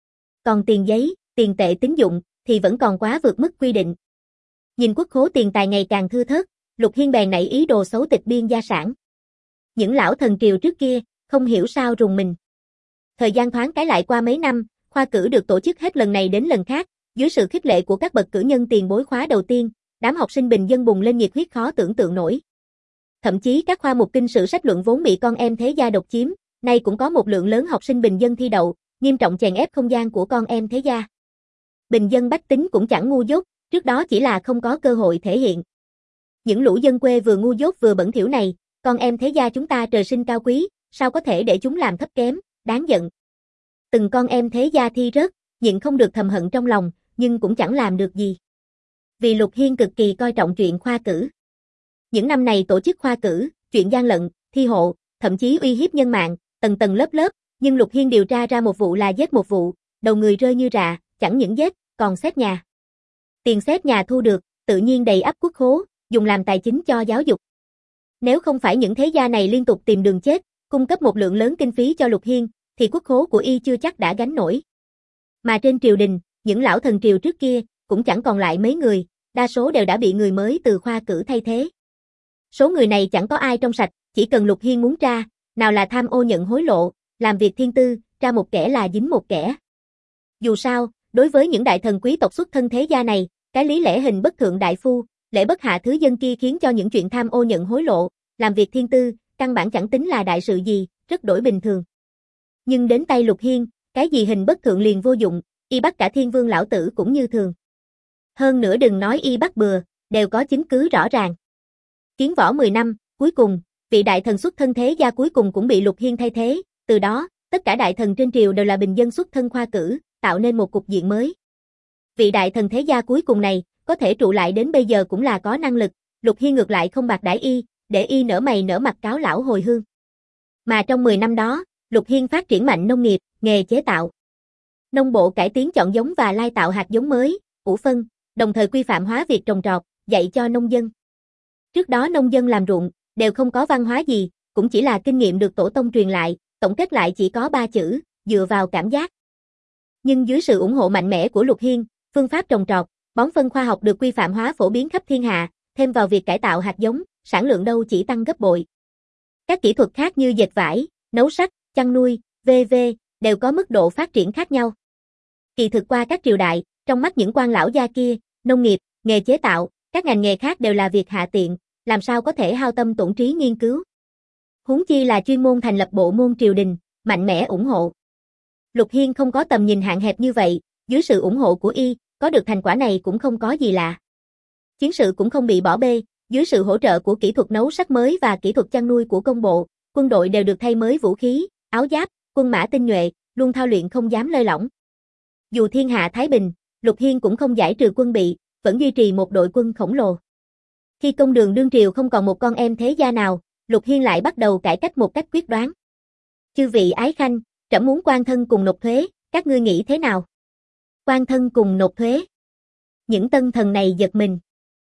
Còn tiền giấy, tiền tệ tín dụng, thì vẫn còn quá vượt mức quy định. Nhìn quốc khố tiền tài ngày càng thưa thớt, Lục Hiên bèn nảy ý đồ xấu tịch biên gia sản. Những lão thần triều trước kia, không hiểu sao rùng mình. Thời gian thoáng cái lại qua mấy năm, khoa cử được tổ chức hết lần này đến lần khác, dưới sự khích lệ của các bậc cử nhân tiền bối khóa đầu tiên, đám học sinh bình dân bùng lên nhiệt huyết khó tưởng tượng nổi. Thậm chí các khoa mục kinh sử sách luận vốn bị con em thế gia độc chiếm, nay cũng có một lượng lớn học sinh bình dân thi đậu, nghiêm trọng chèn ép không gian của con em thế gia. Bình dân bách tính cũng chẳng ngu dốt, trước đó chỉ là không có cơ hội thể hiện. Những lũ dân quê vừa ngu dốt vừa bẩn thỉu này, con em thế gia chúng ta trời sinh cao quý, sao có thể để chúng làm thấp kém, đáng giận. Từng con em thế gia thi rớt, nhịn không được thầm hận trong lòng, nhưng cũng chẳng làm được gì. Vì Lục Hiên cực kỳ coi trọng chuyện khoa cử. Những năm này tổ chức khoa cử, chuyện gian lận, thi hộ, thậm chí uy hiếp nhân mạng, tầng tầng lớp lớp, nhưng Lục Hiên điều tra ra một vụ là giết một vụ, đầu người rơi như rạ, chẳng những giết, còn xét nhà. Tiền xét nhà thu được, tự nhiên đầy ắp quốc khố, dùng làm tài chính cho giáo dục. Nếu không phải những thế gia này liên tục tìm đường chết, cung cấp một lượng lớn kinh phí cho Lục Hiên, thì quốc khố của y chưa chắc đã gánh nổi. Mà trên triều đình, những lão thần triều trước kia, cũng chẳng còn lại mấy người, đa số đều đã bị người mới từ khoa cử thay thế. Số người này chẳng có ai trong sạch, chỉ cần Lục Hiên muốn tra, nào là tham ô nhận hối lộ, làm việc thiên tư, tra một kẻ là dính một kẻ. Dù sao, đối với những đại thần quý tộc xuất thân thế gia này, cái lý lẽ hình bất thượng đại phu, lễ bất hạ thứ dân kia khiến cho những chuyện tham ô nhận hối lộ, làm việc thiên tư, căn bản chẳng tính là đại sự gì, rất đổi bình thường. Nhưng đến tay Lục Hiên, cái gì hình bất thượng liền vô dụng, y bắt cả thiên vương lão tử cũng như thường. Hơn nữa đừng nói y bắt bừa, đều có chứng cứ rõ ràng. Kiến võ mười năm, cuối cùng, vị đại thần xuất thân thế gia cuối cùng cũng bị Lục Hiên thay thế, từ đó, tất cả đại thần trên triều đều là bình dân xuất thân khoa cử, tạo nên một cục diện mới. Vị đại thần thế gia cuối cùng này, có thể trụ lại đến bây giờ cũng là có năng lực, Lục Hiên ngược lại không bạc đãi y, để y nở mày nở mặt cáo lão hồi hương. Mà trong mười năm đó, Lục Hiên phát triển mạnh nông nghiệp, nghề chế tạo. Nông bộ cải tiến chọn giống và lai tạo hạt giống mới, ủ phân, đồng thời quy phạm hóa việc trồng trọt, dạy cho nông dân. Trước đó nông dân làm ruộng, đều không có văn hóa gì, cũng chỉ là kinh nghiệm được tổ tông truyền lại, tổng kết lại chỉ có ba chữ, dựa vào cảm giác. Nhưng dưới sự ủng hộ mạnh mẽ của Lục Hiên, phương pháp trồng trọt, bón phân khoa học được quy phạm hóa phổ biến khắp thiên hạ, thêm vào việc cải tạo hạt giống, sản lượng đâu chỉ tăng gấp bội. Các kỹ thuật khác như dệt vải, nấu sắt, chăn nuôi, vân vân đều có mức độ phát triển khác nhau. Kỳ thực qua các triều đại, trong mắt những quan lão gia kia, nông nghiệp, nghề chế tạo, các ngành nghề khác đều là việc hạ tiện, làm sao có thể hao tâm tổn trí nghiên cứu. Huống chi là chuyên môn thành lập bộ môn triều đình, mạnh mẽ ủng hộ. Lục Hiên không có tầm nhìn hạn hẹp như vậy, dưới sự ủng hộ của y, có được thành quả này cũng không có gì lạ. Chiến sự cũng không bị bỏ bê, dưới sự hỗ trợ của kỹ thuật nấu sắt mới và kỹ thuật chăn nuôi của công bộ, quân đội đều được thay mới vũ khí, áo giáp, quân mã tinh nhuệ, luôn thao luyện không dám lơi lỏng. Dù thiên hạ thái bình, Lục Hiên cũng không giải trừ quân bị, vẫn duy trì một đội quân khổng lồ. Khi công đường đương triều không còn một con em thế gia nào, Lục Hiên lại bắt đầu cải cách một cách quyết đoán. Chư vị ái khanh, trẫm muốn quan thân cùng nộp thuế, các ngươi nghĩ thế nào? Quan thân cùng nộp thuế. Những tân thần này giật mình.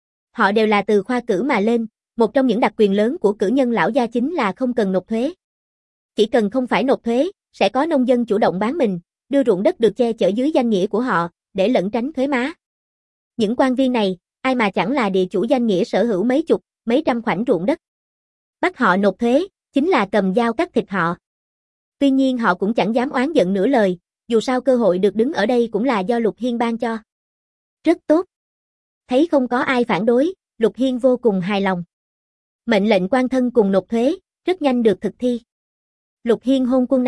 Họ đều là từ khoa cử mà lên, một trong những đặc quyền lớn của cử nhân lão gia chính là không cần nộp thuế. Chỉ cần không phải nộp thuế, sẽ có nông dân chủ động bán mình, đưa ruộng đất được che chở dưới danh nghĩa của họ, để lẩn tránh thuế má. Những quan viên này, ai mà chẳng là địa chủ danh nghĩa sở hữu mấy chục, mấy trăm khoảnh ruộng đất. Bắt họ nộp thuế, chính là cầm dao cắt thịt họ. Tuy nhiên họ cũng chẳng dám oán giận nửa lời, dù sao cơ hội được đứng ở đây cũng là do Lục Hiên ban cho. Rất tốt. Thấy không có ai phản đối, Lục Hiên vô cùng hài lòng. Mệnh lệnh quan thân cùng nộp thuế, rất nhanh được thực thi. Lục Hiên hôn quân này,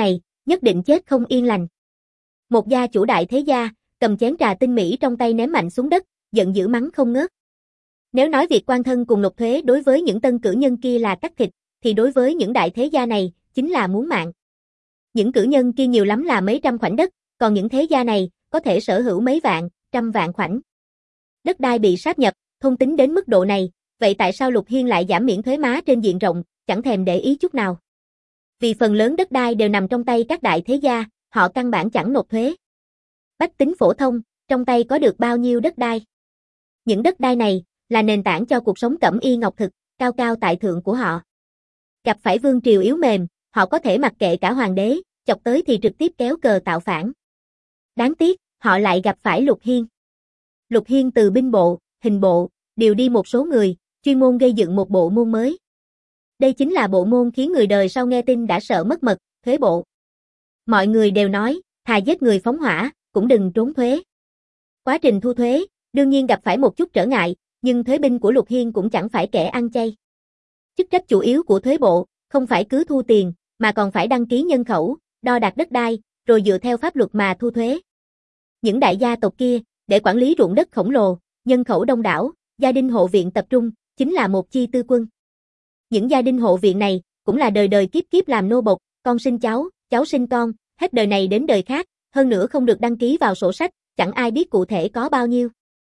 nhất định chết không yên lành. Một gia chủ đại thế gia, cầm chén trà tinh mỹ trong tay ném mạnh xuống đất, giận dữ mắng không ngớt. Nếu nói việc quan thân cùng nộp thuế đối với những tân cử nhân kia là cắt thịt, thì đối với những đại thế gia này, chính là muốn mạng. Những cử nhân kia nhiều lắm là mấy trăm khoảnh đất, còn những thế gia này, có thể sở hữu mấy vạn, trăm vạn khoảnh. Đất đai bị sáp nhập, thôn tính đến mức độ này, vậy tại sao Lục Hiên lại giảm miễn thuế má trên diện rộng, chẳng thèm để ý chút nào. Vì phần lớn đất đai đều nằm trong tay các đại thế gia, họ căn bản chẳng nộp thuế. Bách tính phổ thông, trong tay có được bao nhiêu đất đai. Những đất đai này, là nền tảng cho cuộc sống cẩm y ngọc thực, cao cao tại thượng của họ. Gặp phải vương triều yếu mềm, họ có thể mặc kệ cả hoàng đế, chọc tới thì trực tiếp kéo cờ tạo phản. Đáng tiếc, họ lại gặp phải Lục Hiên. Lục Hiên từ binh bộ, hình bộ, điều đi một số người, chuyên môn gây dựng một bộ môn mới. Đây chính là bộ môn khiến người đời sau nghe tin đã sợ mất mật, thuế bộ. Mọi người đều nói, thà giết người phóng hỏa, cũng đừng trốn thuế. Quá trình thu thuế, đương nhiên gặp phải một chút trở ngại, nhưng thuế binh của Lục Hiên cũng chẳng phải kẻ ăn chay. Chức trách chủ yếu của thuế bộ, không phải cứ thu tiền, mà còn phải đăng ký nhân khẩu, đo đạc đất đai, rồi dựa theo pháp luật mà thu thuế. Những đại gia tộc kia, để quản lý ruộng đất khổng lồ, nhân khẩu đông đảo, gia đình hộ viện tập trung, chính là một chi tư quân. Những gia đình hộ viện này, cũng là đời đời kiếp kiếp làm nô bộc, con sinh cháu, cháu sinh con, hết đời này đến đời khác, hơn nữa không được đăng ký vào sổ sách, chẳng ai biết cụ thể có bao nhiêu.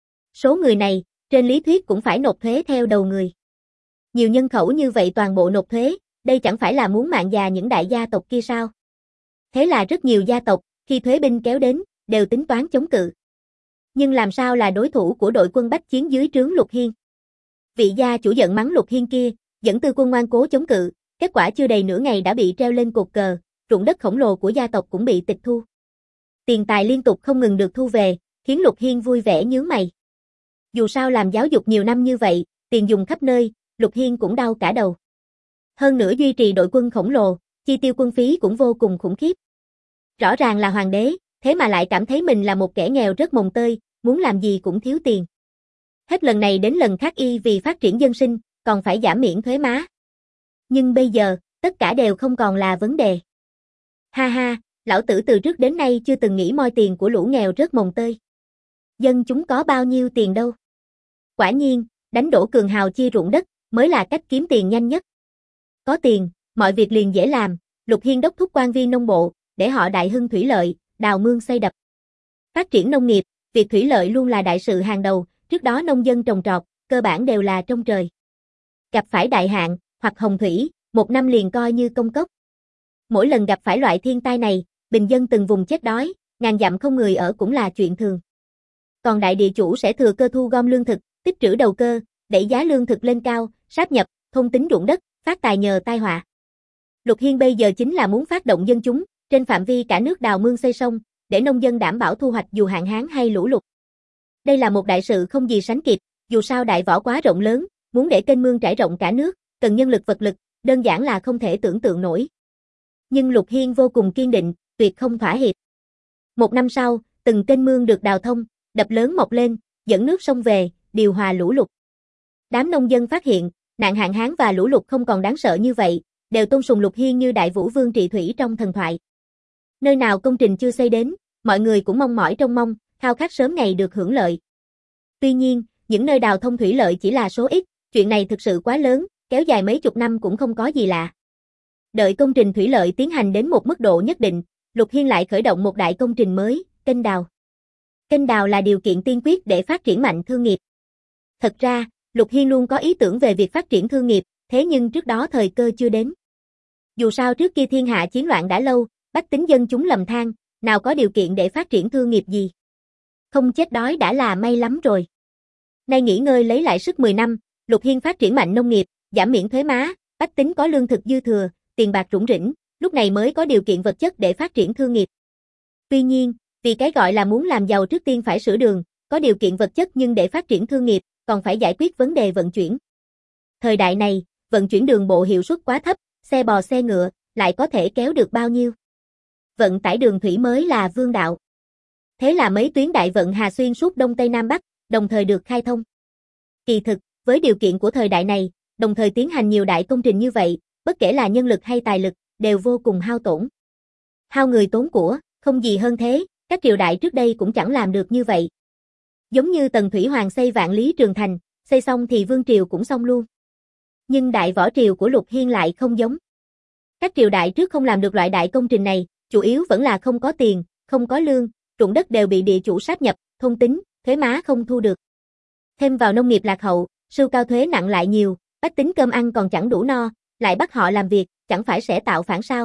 Số người này, trên lý thuyết cũng phải nộp thuế theo đầu người. Nhiều nhân khẩu như vậy toàn bộ nộp thuế, đây chẳng phải là muốn mạng già những đại gia tộc kia sao? Thế là rất nhiều gia tộc, khi thuế binh kéo đến, đều tính toán chống cự. Nhưng làm sao là đối thủ của đội quân bách chiến dưới trướng Lục Hiên? Vị gia chủ giận mắng Lục Hiên kia, dẫn tư quân ngoan cố chống cự, kết quả chưa đầy nửa ngày đã bị treo lên cột cờ, ruộng đất khổng lồ của gia tộc cũng bị tịch thu. Tiền tài liên tục không ngừng được thu về, khiến Lục Hiên vui vẻ nhướng mày. Dù sao làm giáo dục nhiều năm như vậy, tiền dùng khắp nơi, Lục Hiên cũng đau cả đầu. Hơn nữa duy trì đội quân khổng lồ, chi tiêu quân phí cũng vô cùng khủng khiếp. Rõ ràng là hoàng đế, thế mà lại cảm thấy mình là một kẻ nghèo rất mồng tơi, muốn làm gì cũng thiếu tiền. Hết lần này đến lần khác y vì phát triển dân sinh, còn phải giảm miễn thuế má. Nhưng bây giờ, tất cả đều không còn là vấn đề. Ha ha, lão tử từ trước đến nay chưa từng nghĩ moi tiền của lũ nghèo rất mồng tơi. Dân chúng có bao nhiêu tiền đâu. Quả nhiên, đánh đổ cường hào chia ruộng đất, mới là cách kiếm tiền nhanh nhất. Có tiền, mọi việc liền dễ làm, Lục Hiên đốc thúc quan viên nông bộ, để họ đại hưng thủy lợi, đào mương xây đập. Phát triển nông nghiệp, việc thủy lợi luôn là đại sự hàng đầu, trước đó nông dân trồng trọt, cơ bản đều là trong trời. Gặp phải đại hạn, hoặc hồng thủy, một năm liền coi như công cốc. Mỗi lần gặp phải loại thiên tai này, bình dân từng vùng chết đói, ngàn dặm không người ở cũng là chuyện thường. Còn đại địa chủ sẽ thừa cơ thu gom lương thực, tích trữ đầu cơ, đẩy giá lương thực lên cao, sáp nhập, thôn tính ruộng đất, phát tài nhờ tai họa. Lục Hiên bây giờ chính là muốn phát động dân chúng, trên phạm vi cả nước đào mương xây sông, để nông dân đảm bảo thu hoạch dù hạn hán hay lũ lụt. Đây là một đại sự không gì sánh kịp, dù sao đại võ quá rộng lớn, muốn để kênh mương trải rộng cả nước, cần nhân lực vật lực, đơn giản là không thể tưởng tượng nổi. Nhưng Lục Hiên vô cùng kiên định, tuyệt không thỏa hiệp. Một năm sau, từng kênh mương được đào thông, đập lớn mọc lên, dẫn nước sông về, điều hòa lũ lụt. Đám nông dân phát hiện, nạn hạn hán và lũ lụt không còn đáng sợ như vậy, đều tôn sùng Lục Hiên như đại vũ vương trị thủy trong thần thoại. Nơi nào công trình chưa xây đến, mọi người cũng mong mỏi trông mong, khao khát sớm ngày được hưởng lợi. Tuy nhiên, những nơi đào thông thủy lợi chỉ là số ít, chuyện này thực sự quá lớn, kéo dài mấy chục năm cũng không có gì lạ. Đợi công trình thủy lợi tiến hành đến một mức độ nhất định, Lục Hiên lại khởi động một đại công trình mới, kênh đào. Kênh đào là điều kiện tiên quyết để phát triển mạnh thương nghiệp. Thật ra, Lục Hiên luôn có ý tưởng về việc phát triển thương nghiệp, thế nhưng trước đó thời cơ chưa đến. Dù sao trước kia thiên hạ chiến loạn đã lâu, bách tính dân chúng lầm than, nào có điều kiện để phát triển thương nghiệp gì. Không chết đói đã là may lắm rồi. Nay nghỉ ngơi lấy lại sức mười năm, Lục Hiên phát triển mạnh nông nghiệp, giảm miễn thuế má, bách tính có lương thực dư thừa, tiền bạc rủng rỉnh, lúc này mới có điều kiện vật chất để phát triển thương nghiệp. Tuy nhiên, vì cái gọi là muốn làm giàu trước tiên phải sửa đường, có điều kiện vật chất nhưng để phát triển thương nghiệp, còn phải giải quyết vấn đề vận chuyển. Thời đại này, vận chuyển đường bộ hiệu suất quá thấp, xe bò xe ngựa, lại có thể kéo được bao nhiêu. Vận tải đường thủy mới là vương đạo. Thế là mấy tuyến đại vận Hà xuyên suốt Đông Tây Nam Bắc, đồng thời được khai thông. Kỳ thực, với điều kiện của thời đại này, đồng thời tiến hành nhiều đại công trình như vậy, bất kể là nhân lực hay tài lực, đều vô cùng hao tổn. Hao người tốn của, không gì hơn thế, các triều đại trước đây cũng chẳng làm được như vậy. Giống như Tần Thủy Hoàng xây Vạn Lý Trường Thành, xây xong thì vương triều cũng xong luôn. Nhưng đại võ triều của Lục Hiên lại không giống. Các triều đại trước không làm được loại đại công trình này, chủ yếu vẫn là không có tiền, không có lương, ruộng đất đều bị địa chủ sáp nhập, thôn tính, thuế má không thu được. Thêm vào nông nghiệp lạc hậu, sưu cao thuế nặng lại nhiều, bách tính cơm ăn còn chẳng đủ no, lại bắt họ làm việc, chẳng phải sẽ tạo phản sao?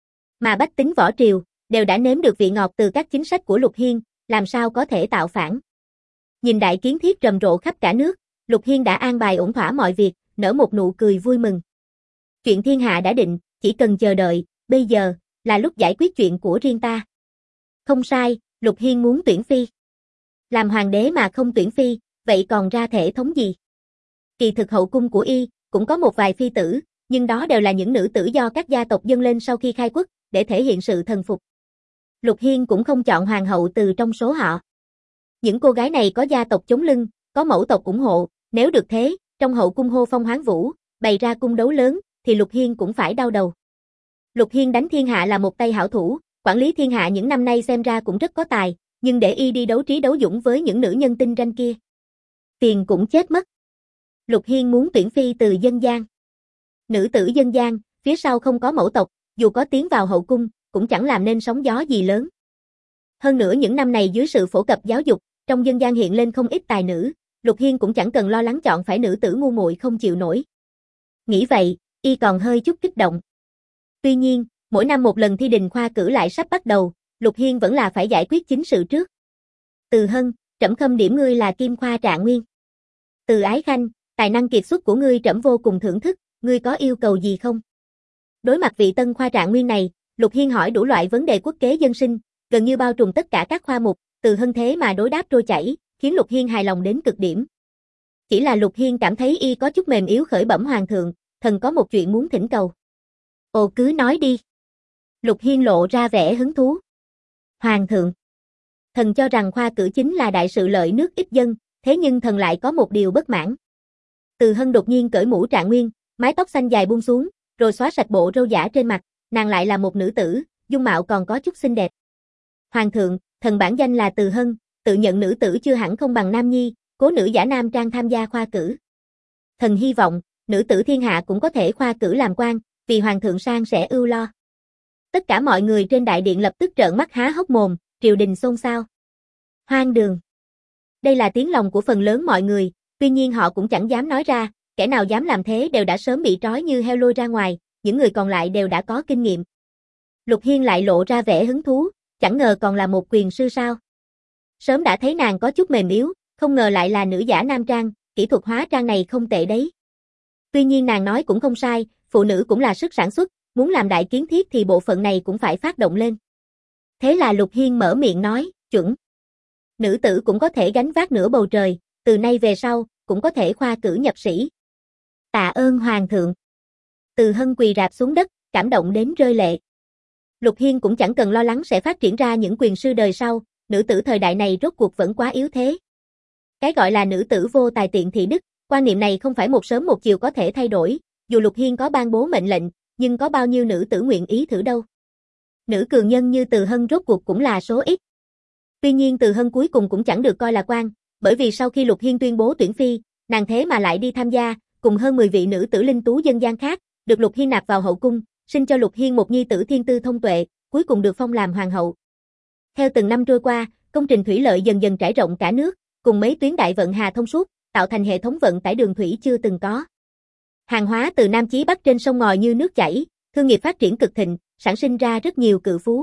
Mà bách tính võ triều, đều đã nếm được vị ngọt từ các chính sách của Lục Hiên, làm sao có thể tạo phản? Nhìn đại kiến thiết rầm rộ khắp cả nước, Lục Hiên đã an bài ổn thỏa mọi việc, nở một nụ cười vui mừng. Chuyện thiên hạ đã định, chỉ cần chờ đợi, bây giờ, là lúc giải quyết chuyện của riêng ta. Không sai, Lục Hiên muốn tuyển phi. Làm hoàng đế mà không tuyển phi, vậy còn ra thể thống gì? Kỳ thực hậu cung của y, cũng có một vài phi tử, nhưng đó đều là những nữ tử do các gia tộc dâng lên sau khi khai quốc, để thể hiện sự thần phục. Lục Hiên cũng không chọn hoàng hậu từ trong số họ. Những cô gái này có gia tộc chống lưng, có mẫu tộc ủng hộ, nếu được thế, trong hậu cung hô phong hoán vũ, bày ra cung đấu lớn, thì Lục Hiên cũng phải đau đầu. Lục Hiên đánh thiên hạ là một tay hảo thủ, quản lý thiên hạ những năm nay xem ra cũng rất có tài, nhưng để y đi đấu trí đấu dũng với những nữ nhân tinh ranh kia, tiền cũng chết mất. Lục Hiên muốn tuyển phi từ dân gian. Nữ tử dân gian, phía sau không có mẫu tộc, dù có tiến vào hậu cung, cũng chẳng làm nên sóng gió gì lớn. Hơn nữa những năm này dưới sự phổ cập giáo dục, trong dân gian hiện lên không ít tài nữ, Lục Hiên cũng chẳng cần lo lắng chọn phải nữ tử ngu muội không chịu nổi. Nghĩ vậy, y còn hơi chút kích động. Tuy nhiên, mỗi năm một lần thi đình khoa cử lại sắp bắt đầu, Lục Hiên vẫn là phải giải quyết chính sự trước. Từ Hân, trẫm khâm điểm ngươi là Kim Khoa Trạng Nguyên. Từ Ái Khanh, tài năng kiệt xuất của ngươi trẫm vô cùng thưởng thức, ngươi có yêu cầu gì không? Đối mặt vị tân khoa trạng nguyên này, Lục Hiên hỏi đủ loại vấn đề quốc kế dân sinh, gần như bao trùm tất cả các khoa mục, Từ Hân thế mà đối đáp trôi chảy, khiến Lục Hiên hài lòng đến cực điểm. Chỉ là Lục Hiên cảm thấy y có chút mềm yếu khởi bẩm hoàng thượng, thần có một chuyện muốn thỉnh cầu. Ồ cứ nói đi. Lục Hiên lộ ra vẻ hứng thú. Hoàng thượng, thần cho rằng khoa cử chính là đại sự lợi nước ích dân, thế nhưng thần lại có một điều bất mãn. Từ Hân đột nhiên cởi mũ trạng nguyên, mái tóc xanh dài buông xuống, rồi xóa sạch bộ râu giả trên mặt, nàng lại là một nữ tử, dung mạo còn có chút xinh đẹp. Hoàng thượng, thần bản danh là Từ Hân, tự nhận nữ tử chưa hẳn không bằng nam nhi, cố nữ giả nam trang tham gia khoa cử. Thần hy vọng, nữ tử thiên hạ cũng có thể khoa cử làm quan, vì hoàng thượng sang sẽ ưu lo. Tất cả mọi người trên đại điện lập tức trợn mắt há hốc mồm, triều đình xôn xao. Hoang đường. Đây là tiếng lòng của phần lớn mọi người, tuy nhiên họ cũng chẳng dám nói ra, kẻ nào dám làm thế đều đã sớm bị trói như heo lôi ra ngoài, những người còn lại đều đã có kinh nghiệm. Lục Hiên lại lộ ra vẻ hứng thú, chẳng ngờ còn là một quyền sư sao. Sớm đã thấy nàng có chút mềm yếu, không ngờ lại là nữ giả nam trang, kỹ thuật hóa trang này không tệ đấy. Tuy nhiên nàng nói cũng không sai, phụ nữ cũng là sức sản xuất, muốn làm đại kiến thiết thì bộ phận này cũng phải phát động lên. Thế là Lục Hiên mở miệng nói, chuẩn. Nữ tử cũng có thể gánh vác nửa bầu trời, từ nay về sau, cũng có thể khoa cử nhập sĩ. Tạ ơn hoàng thượng. Từ Hân quỳ rạp xuống đất, cảm động đến rơi lệ. Lục Hiên cũng chẳng cần lo lắng sẽ phát triển ra những quyền sư đời sau, nữ tử thời đại này rốt cuộc vẫn quá yếu thế. Cái gọi là nữ tử vô tài tiện thị đức, quan niệm này không phải một sớm một chiều có thể thay đổi, dù Lục Hiên có ban bố mệnh lệnh, nhưng có bao nhiêu nữ tử nguyện ý thử đâu. Nữ cường nhân như Từ Hân rốt cuộc cũng là số ít. Tuy nhiên Từ Hân cuối cùng cũng chẳng được coi là quan, bởi vì sau khi Lục Hiên tuyên bố tuyển phi, nàng thế mà lại đi tham gia, cùng hơn mười vị nữ tử linh tú dân gian khác, được Lục Hiên nạp vào hậu cung, sinh cho Lục Hiên một nhi tử thiên tư thông tuệ, cuối cùng được phong làm hoàng hậu. Theo từng năm trôi qua, công trình thủy lợi dần dần trải rộng cả nước, cùng mấy tuyến đại vận hà thông suốt, tạo thành hệ thống vận tải đường thủy chưa từng có. Hàng hóa từ Nam chí Bắc trên sông ngòi như nước chảy, thương nghiệp phát triển cực thịnh, sản sinh ra rất nhiều cự phú.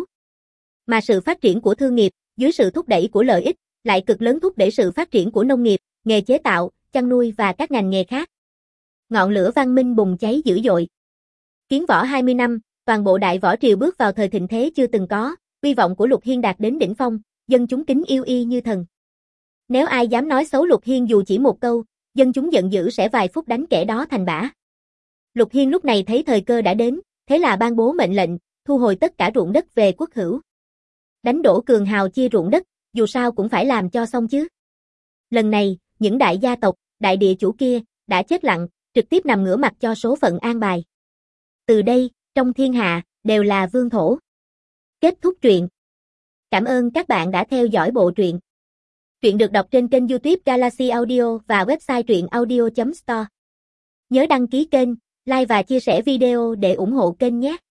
Mà sự phát triển của thương nghiệp, dưới sự thúc đẩy của lợi ích, lại cực lớn thúc đẩy sự phát triển của nông nghiệp, nghề chế tạo, chăn nuôi và các ngành nghề khác. Ngọn lửa văn minh bùng cháy dữ dội. Kiến võ hai mươi năm, toàn bộ đại võ triều bước vào thời thịnh thế chưa từng có, uy vọng của Lục Hiên đạt đến đỉnh phong, dân chúng kính yêu y như thần. Nếu ai dám nói xấu Lục Hiên dù chỉ một câu, dân chúng giận dữ sẽ vài phút đánh kẻ đó thành bã. Lục Hiên lúc này thấy thời cơ đã đến, thế là ban bố mệnh lệnh, thu hồi tất cả ruộng đất về quốc hữu. Đánh đổ cường hào chia ruộng đất, dù sao cũng phải làm cho xong chứ. Lần này, những đại gia tộc, đại địa chủ kia, đã chết lặng, trực tiếp nằm ngửa mặt cho số phận an bài. Từ đây, trong thiên hạ, đều là vương thổ. Kết thúc truyện. Cảm ơn các bạn đã theo dõi bộ truyện. Truyện được đọc trên kênh YouTube Galaxy Audio và website truyện audio chấm store. Nhớ đăng ký kênh, like và chia sẻ video để ủng hộ kênh nhé.